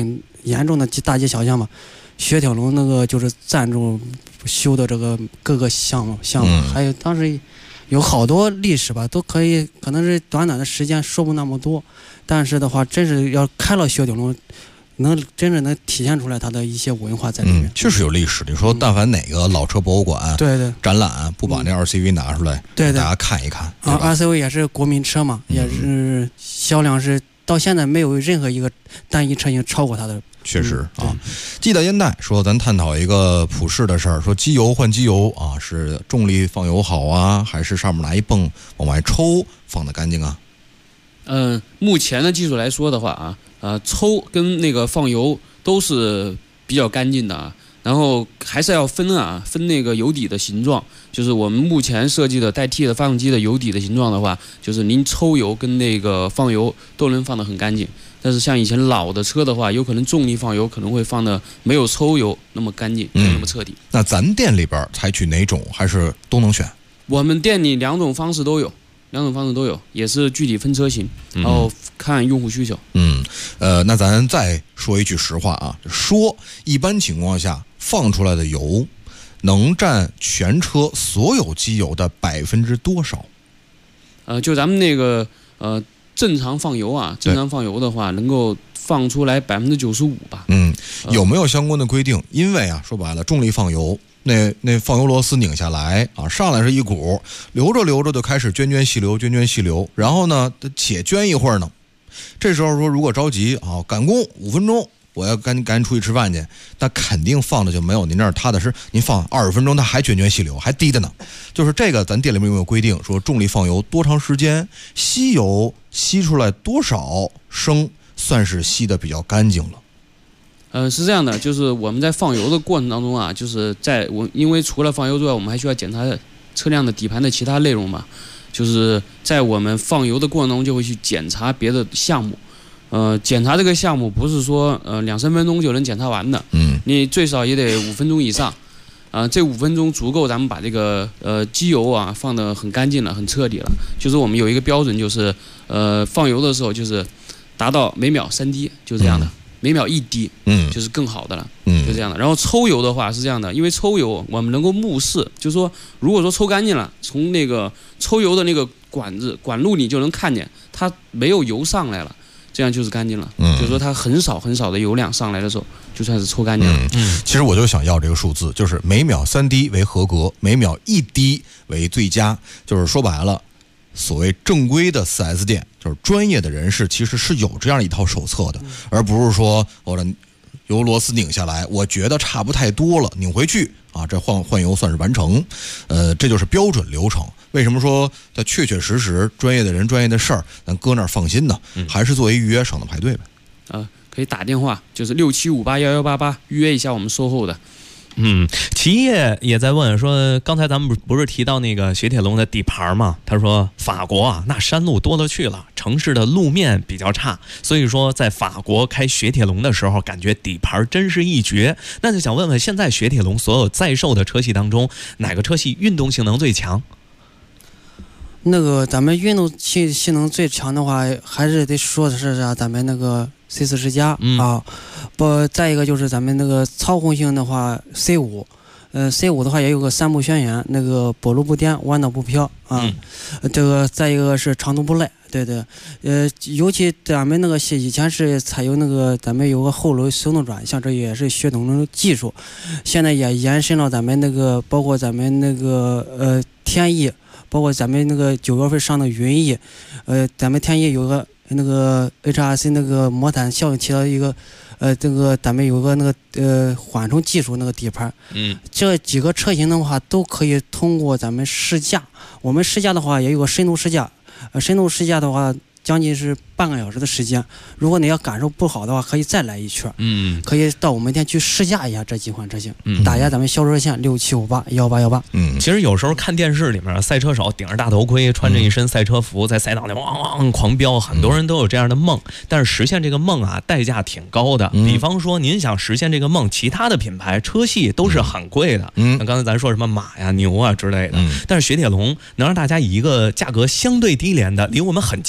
严重的大街小巷嘛，雪铁龙那个就是赞助修的这个各个项目，还有当时有好多历史吧，都可能是短短的时间说不那么多，但是的话，真是要开了雪铁龙，真正能体现出来它的一些文化在里面。 确实有历史。你说，但凡哪个老车博物馆、展览不把那 RCV 拿出来，大家看一看啊 ，RCV 也是国民车嘛，也是销量是到现在没有任何一个单一车型超过它的。 确实啊，记得烟袋说咱探讨一个普世的事儿，说机油换机油啊，是重力放油好啊，还是上面拿一泵往外抽放的干净啊？ 目前的技术来说的话抽跟那个放油都是比较干净的啊，然后还是要分那个油底的形状，就是我们目前设计的代替的发动机的油底的形状的话，就是您抽油跟那个放油都能放得很干净。但是像以前老的车的话，有可能重力放油可能会放的没有抽油那么干净，那么彻底。 那咱店里边采取哪种，还是都能选？ 我们店里两种方式都有，也是具体分车型，然后看用户需求。 那咱再说一句实话啊，说一般情况下放出来的油能占全车所有机油的多少？ 就咱们那个正常放油的话，能够放出来95%吧。 有没有相关的规定？因为说白了，重力放油，那放油螺丝拧下来啊，上来是一股，流着流着就开始涓细流，然后呢，且涓一会儿呢。这时候说，如果着急啊，赶工5分钟，我要赶紧出去吃饭去，那肯定放的就没有您这儿踏踏实。您放20分钟，它还涓细流，还滴的呢。就是这个，咱店里面有没有规定说重力放油多长时间，吸油吸出来多少升算是吸的比较干净了？ 是这样的，就是我们在放油的过程当中啊，就是因为除了放油之外，我们还需要检查车辆的底盘的其他内容嘛。就是在我们放油的过程中，就会去检查别的项目。检查这个项目不是说2-3分钟就能检查完的，你最少也得5分钟以上。这5分钟足够咱们把这个机油放得很干净了，很彻底了。就是我们有一个标准，就是放油的时候就是达到每秒3滴，就这样的。每秒1滴，就是更好的了，就这样的。然后抽油的话是这样的，因为抽油我们能够目视，就是说，如果说抽干净了，从那个抽油的那个管路你就能看见它没有油上来了，这样就是干净了。就是说它很少的油量上来的时候，就算是抽干净了。 其实我就想要这个数字，就是每秒3滴为合格，每秒1滴为最佳。就是说白了，所谓正规的4S 店，就是专业的人士，其实是有这样一套手册的，而不是说我的油螺丝拧下来，我觉得差不太多了，拧回去啊，这换油算是完成。这就是标准流程。为什么说它确实专业的人专业的事儿，咱搁那儿放心呢？还是作为预约，省得排队呗。 可以打电话，就是67581188预约一下我们售后的。 齐业也在问说，刚才咱们不是提到那个雪铁龙的底盘吗？他说法国那山路多了去了，城市的路面比较差，所以说在法国开雪铁龙的时候，感觉底盘真是一绝。那就想问问，现在雪铁龙所有在售的车系当中，哪个车系运动性能最强？ 那个咱们运动性能最强的话，还是得说的是咱们那个 C40加再一个就是咱们那个操控性的话 C5， C5 的话也有个3步宣言，那个柏路不颠，弯道不飘这个再一个是长途不赖，对，尤其咱们那个以前是采用那个咱们有个后轮手动转向，这也是雪铁龙的技术，现在也延伸到咱们那个包括咱们那个天翼。包括咱们那个9月份上的云翼，咱们天翼有个那个 HRC 那个魔毯效应起到一个，这个咱们有个那个缓冲技术那个底盘，这几个车型的话都可以通过咱们试驾，我们试驾的话也有个深度试驾，深度试驾的话将近是半个小时的时间，如果你要感受不好的话，可以再来一圈，可以到我们店去试驾一下这几款车型，打一下咱们销售热线6758181818。 其实有时候看电视里面，赛车手顶着大头盔，穿着一身赛车服，在赛道里汪狂飙，很多人都有这样的梦，但是实现这个梦代价挺高的。比方说，您想实现这个梦，其他的品牌车系都是很贵的，那刚才咱说什么马呀、牛啊之类的，但是雪铁龙能让大家以一个价格相对低廉的，离我们很近，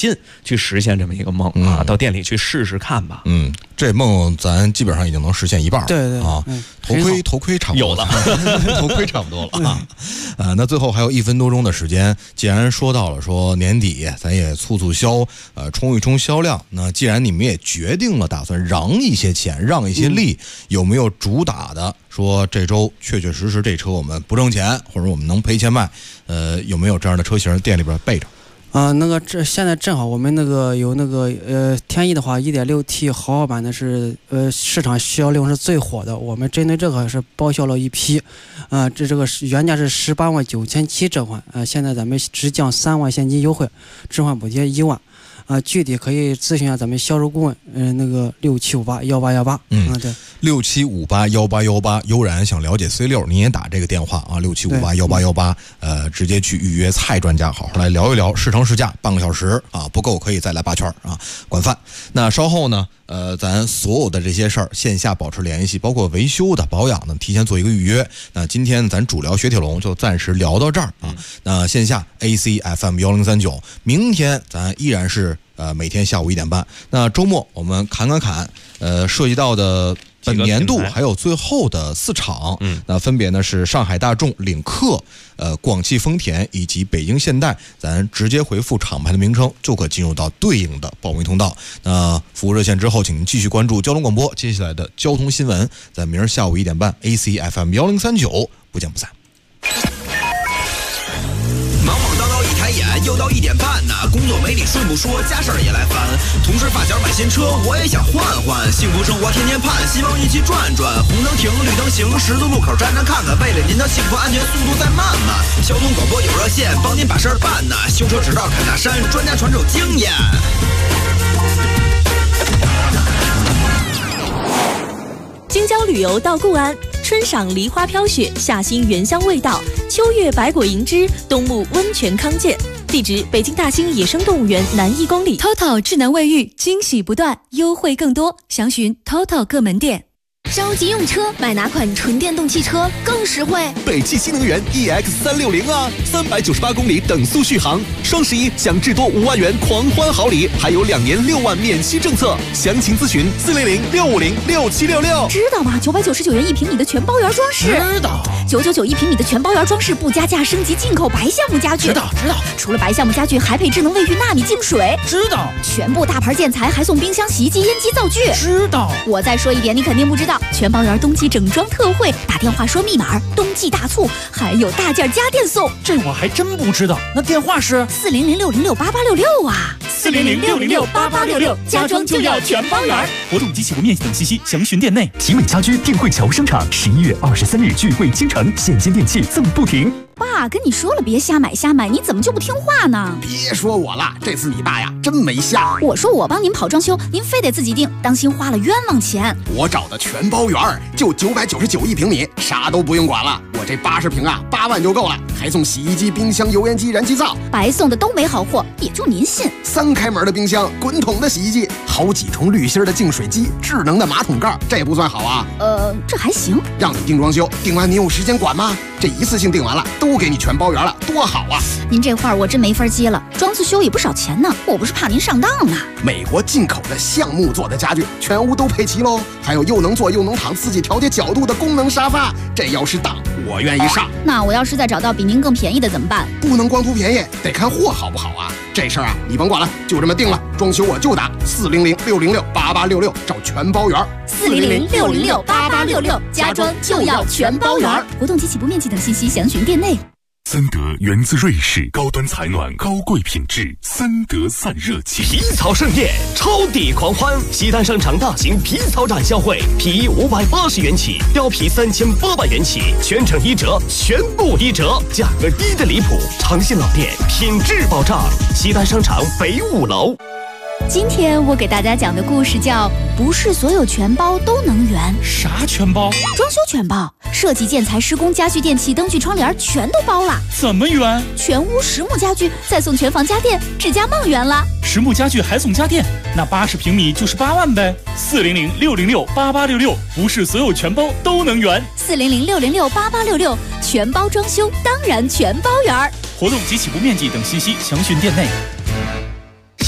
去实现这么一个梦啊，到店里去试试看吧。 这梦咱基本上已经能实现一半了。 对啊，头盔差不多有了， 头盔差不多了啊。那最后还有1分多钟的时间，既然说到了说年底，咱也促销，冲一冲销量。那既然你们也决定了打算让一些钱，让一些利，有没有主打的说这周确确实实这车我们不挣钱，或者我们能赔钱卖？有没有这样的车型店里边备着？ 现在正好我们有天翼的话 1.6T 豪华版的是市场销量是最火的，我们针对这个是报销了一批，这个原价是18.997万置换，现在咱们只降3万现金优惠，置换补贴1万。具体可以咨询一下咱们销售顾问，6758181818。对 ，67581818。悠然想了解 C6， 你也打这个电话啊，67581818，直接去预约蔡专家，好好来聊一聊，试乘试驾半个小时啊，不够可以再来8圈啊，管饭。那稍后呢，咱所有的这些事儿线下保持联系，包括维修的、保养的，提前做一个预约。那今天咱主聊雪铁龙就暂时聊到这儿啊。那线下 AC FM 1039，明天咱依然是每天下午1点半。那周末我们侃，涉及到的本年度还有最后的4场，那分别呢是上海大众、领克、广汽丰田以及北京现代，咱直接回复厂牌的名称就可进入到对应的报名通道。那服务热线之后，请您继续关注交通广播接下来的交通新闻，在明儿下午1点半 AC FM 1039，不见不散。 忙忙叨叨一抬眼，又到1点半呢。工作没你顺不说，家事儿也来烦。同事发小买新车，我也想换换。幸福生活天天盼，希望一起转转。红灯停，绿灯行，十字路口站站看看。为了您的幸福安全，速度再慢慢。交通广播有热线，帮您把事儿办呢。修车直到砍大山，专家传授经验。 京郊旅游到固安，春赏梨花飘雪，夏欣原香味道，秋月百果盈枝，冬沐温泉康健。地址：北京大兴野生动物园南1公里。TOTO 智能卫浴，惊喜不断，优惠更多，详询 TOTO 各门店。 着急用车，买哪款纯电动汽车更实惠？ 北汽新能源 EX360啊，398公里等速续航，双11享至多5万元狂欢好礼，还有2年6万免息政策。详情咨询400-650-6766。 知道吗？999元1平米的全包圆装饰。 知道。 9991平米的全包圆装饰，不加价升级进口白橡木家具。 知道。 除了白橡木家具，还配智能卫浴纳米净水。 知道。 全部大牌建材还送冰箱、洗衣机、烟机、灶具。 知道。 我再说一遍，你肯定不知道。全包圆冬季整装特惠，打电话说密码，冬季大促，还有大件家电送。 这我还真不知道。那电话是 400-606-8866啊 ，400-606-8866，家装就要全包圆。活动及起步面积等信息详询店内。奇美家居定汇桥生产，11月23日聚会倾城，现金电器赠不停。 爸跟你说了别瞎买，你怎么就不听话呢？ 别说我了，这次你爸呀真没瞎。 我说我帮您跑装修，您非得自己定，当心花了冤枉钱。 我找的全包圆，就9991平米，啥都不用管了。我这80平啊，8万就够了，还送洗衣机、冰箱、油烟机、燃气灶。 白送的都没好货，也就您信。 3开门的冰箱，滚筒的洗衣机，好几重滤芯的净水机，智能的马桶盖，这不算好啊？ 这还行。 让你定装修，定完你有时间管吗？这一次性定完了，都给你全包圆了，多好啊！ 您这话我真没法接了，装次修也不少钱呢，我不是怕您上当呢。 美国进口的橡木做的家具，全屋都配齐喽，还有又能坐又能躺、自己调节角度的功能沙发，这要是当，我愿意上。 那我要是再找到比您更便宜的怎么办？ 不能光图便宜，得看货好不好啊！这事儿啊，你甭管了，就这么定了。装修我就打400-606-8866，找全包圆。 400-606-8866，家装就要全包圆。活动及起步面积等信息详询店内。 森德源自瑞士，高端采暖，高贵品质，森德散热器。 皮草盛宴，超抵狂欢！西单商场大型皮草展销会，皮衣580元起，貂皮3800元起，全程1折，全部1折，价格低的离谱。长信老店，品质保障。西单商场北5楼。 今天我给大家讲的故事叫“不是所有全包都能圆”。 啥全包？ 装修全包，设计、建材、施工、家具、电器、灯具、窗帘全都包了。 怎么圆？ 全屋实木家具，再送全房家电，指甲梦圆了。 实木家具还送家电，那80平米就是8万呗。400-606-8866，不是所有全包都能圆。 400-606-8866，全包装修当然全包圆。 活动及起步面积等信息详询店内。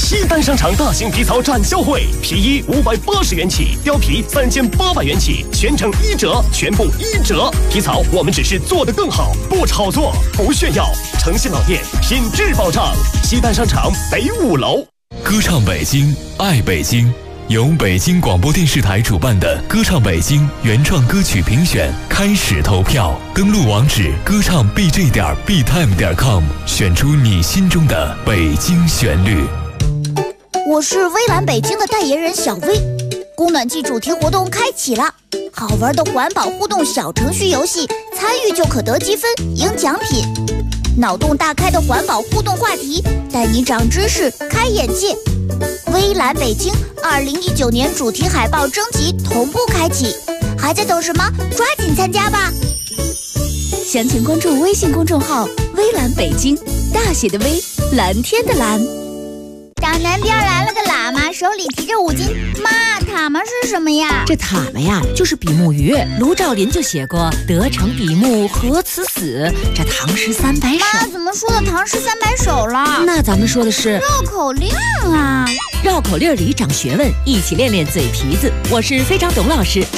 西单商场大型皮草展销会，皮衣580元起，貂皮3800元起，全程1折，全部1折。皮草我们只是做得更好，不炒作，不炫耀，诚信老店，品质保障。西单商场北5楼。 歌唱北京，爱北京。由北京广播电视台主办的歌唱北京原创歌曲评选开始投票，登录网址歌唱 bj.btime.com， 选出你心中的北京旋律。 我是微蓝北京的代言人小薇，供暖季主题活动开启了，好玩的环保互动小程序游戏，参与就可得积分赢奖品。脑洞大开的环保互动话题，带你长知识开眼界。微蓝北京2019年主题海报征集同步开启，还在等什么？抓紧参加吧！详情关注微信公众号微蓝北京，大写的微，蓝天的蓝。 长南边来了个喇嘛，手里提着5斤。妈，塔嘛是什么呀？ 这塔嘛呀，就是比目鱼。卢照邻就写过“得成比目何辞死”，这唐诗300首。 妈，怎么说的唐诗300首了？ 那咱们说的是绕口令啊！ 绕口令里长学问，一起练练嘴皮子。我是非常董老师。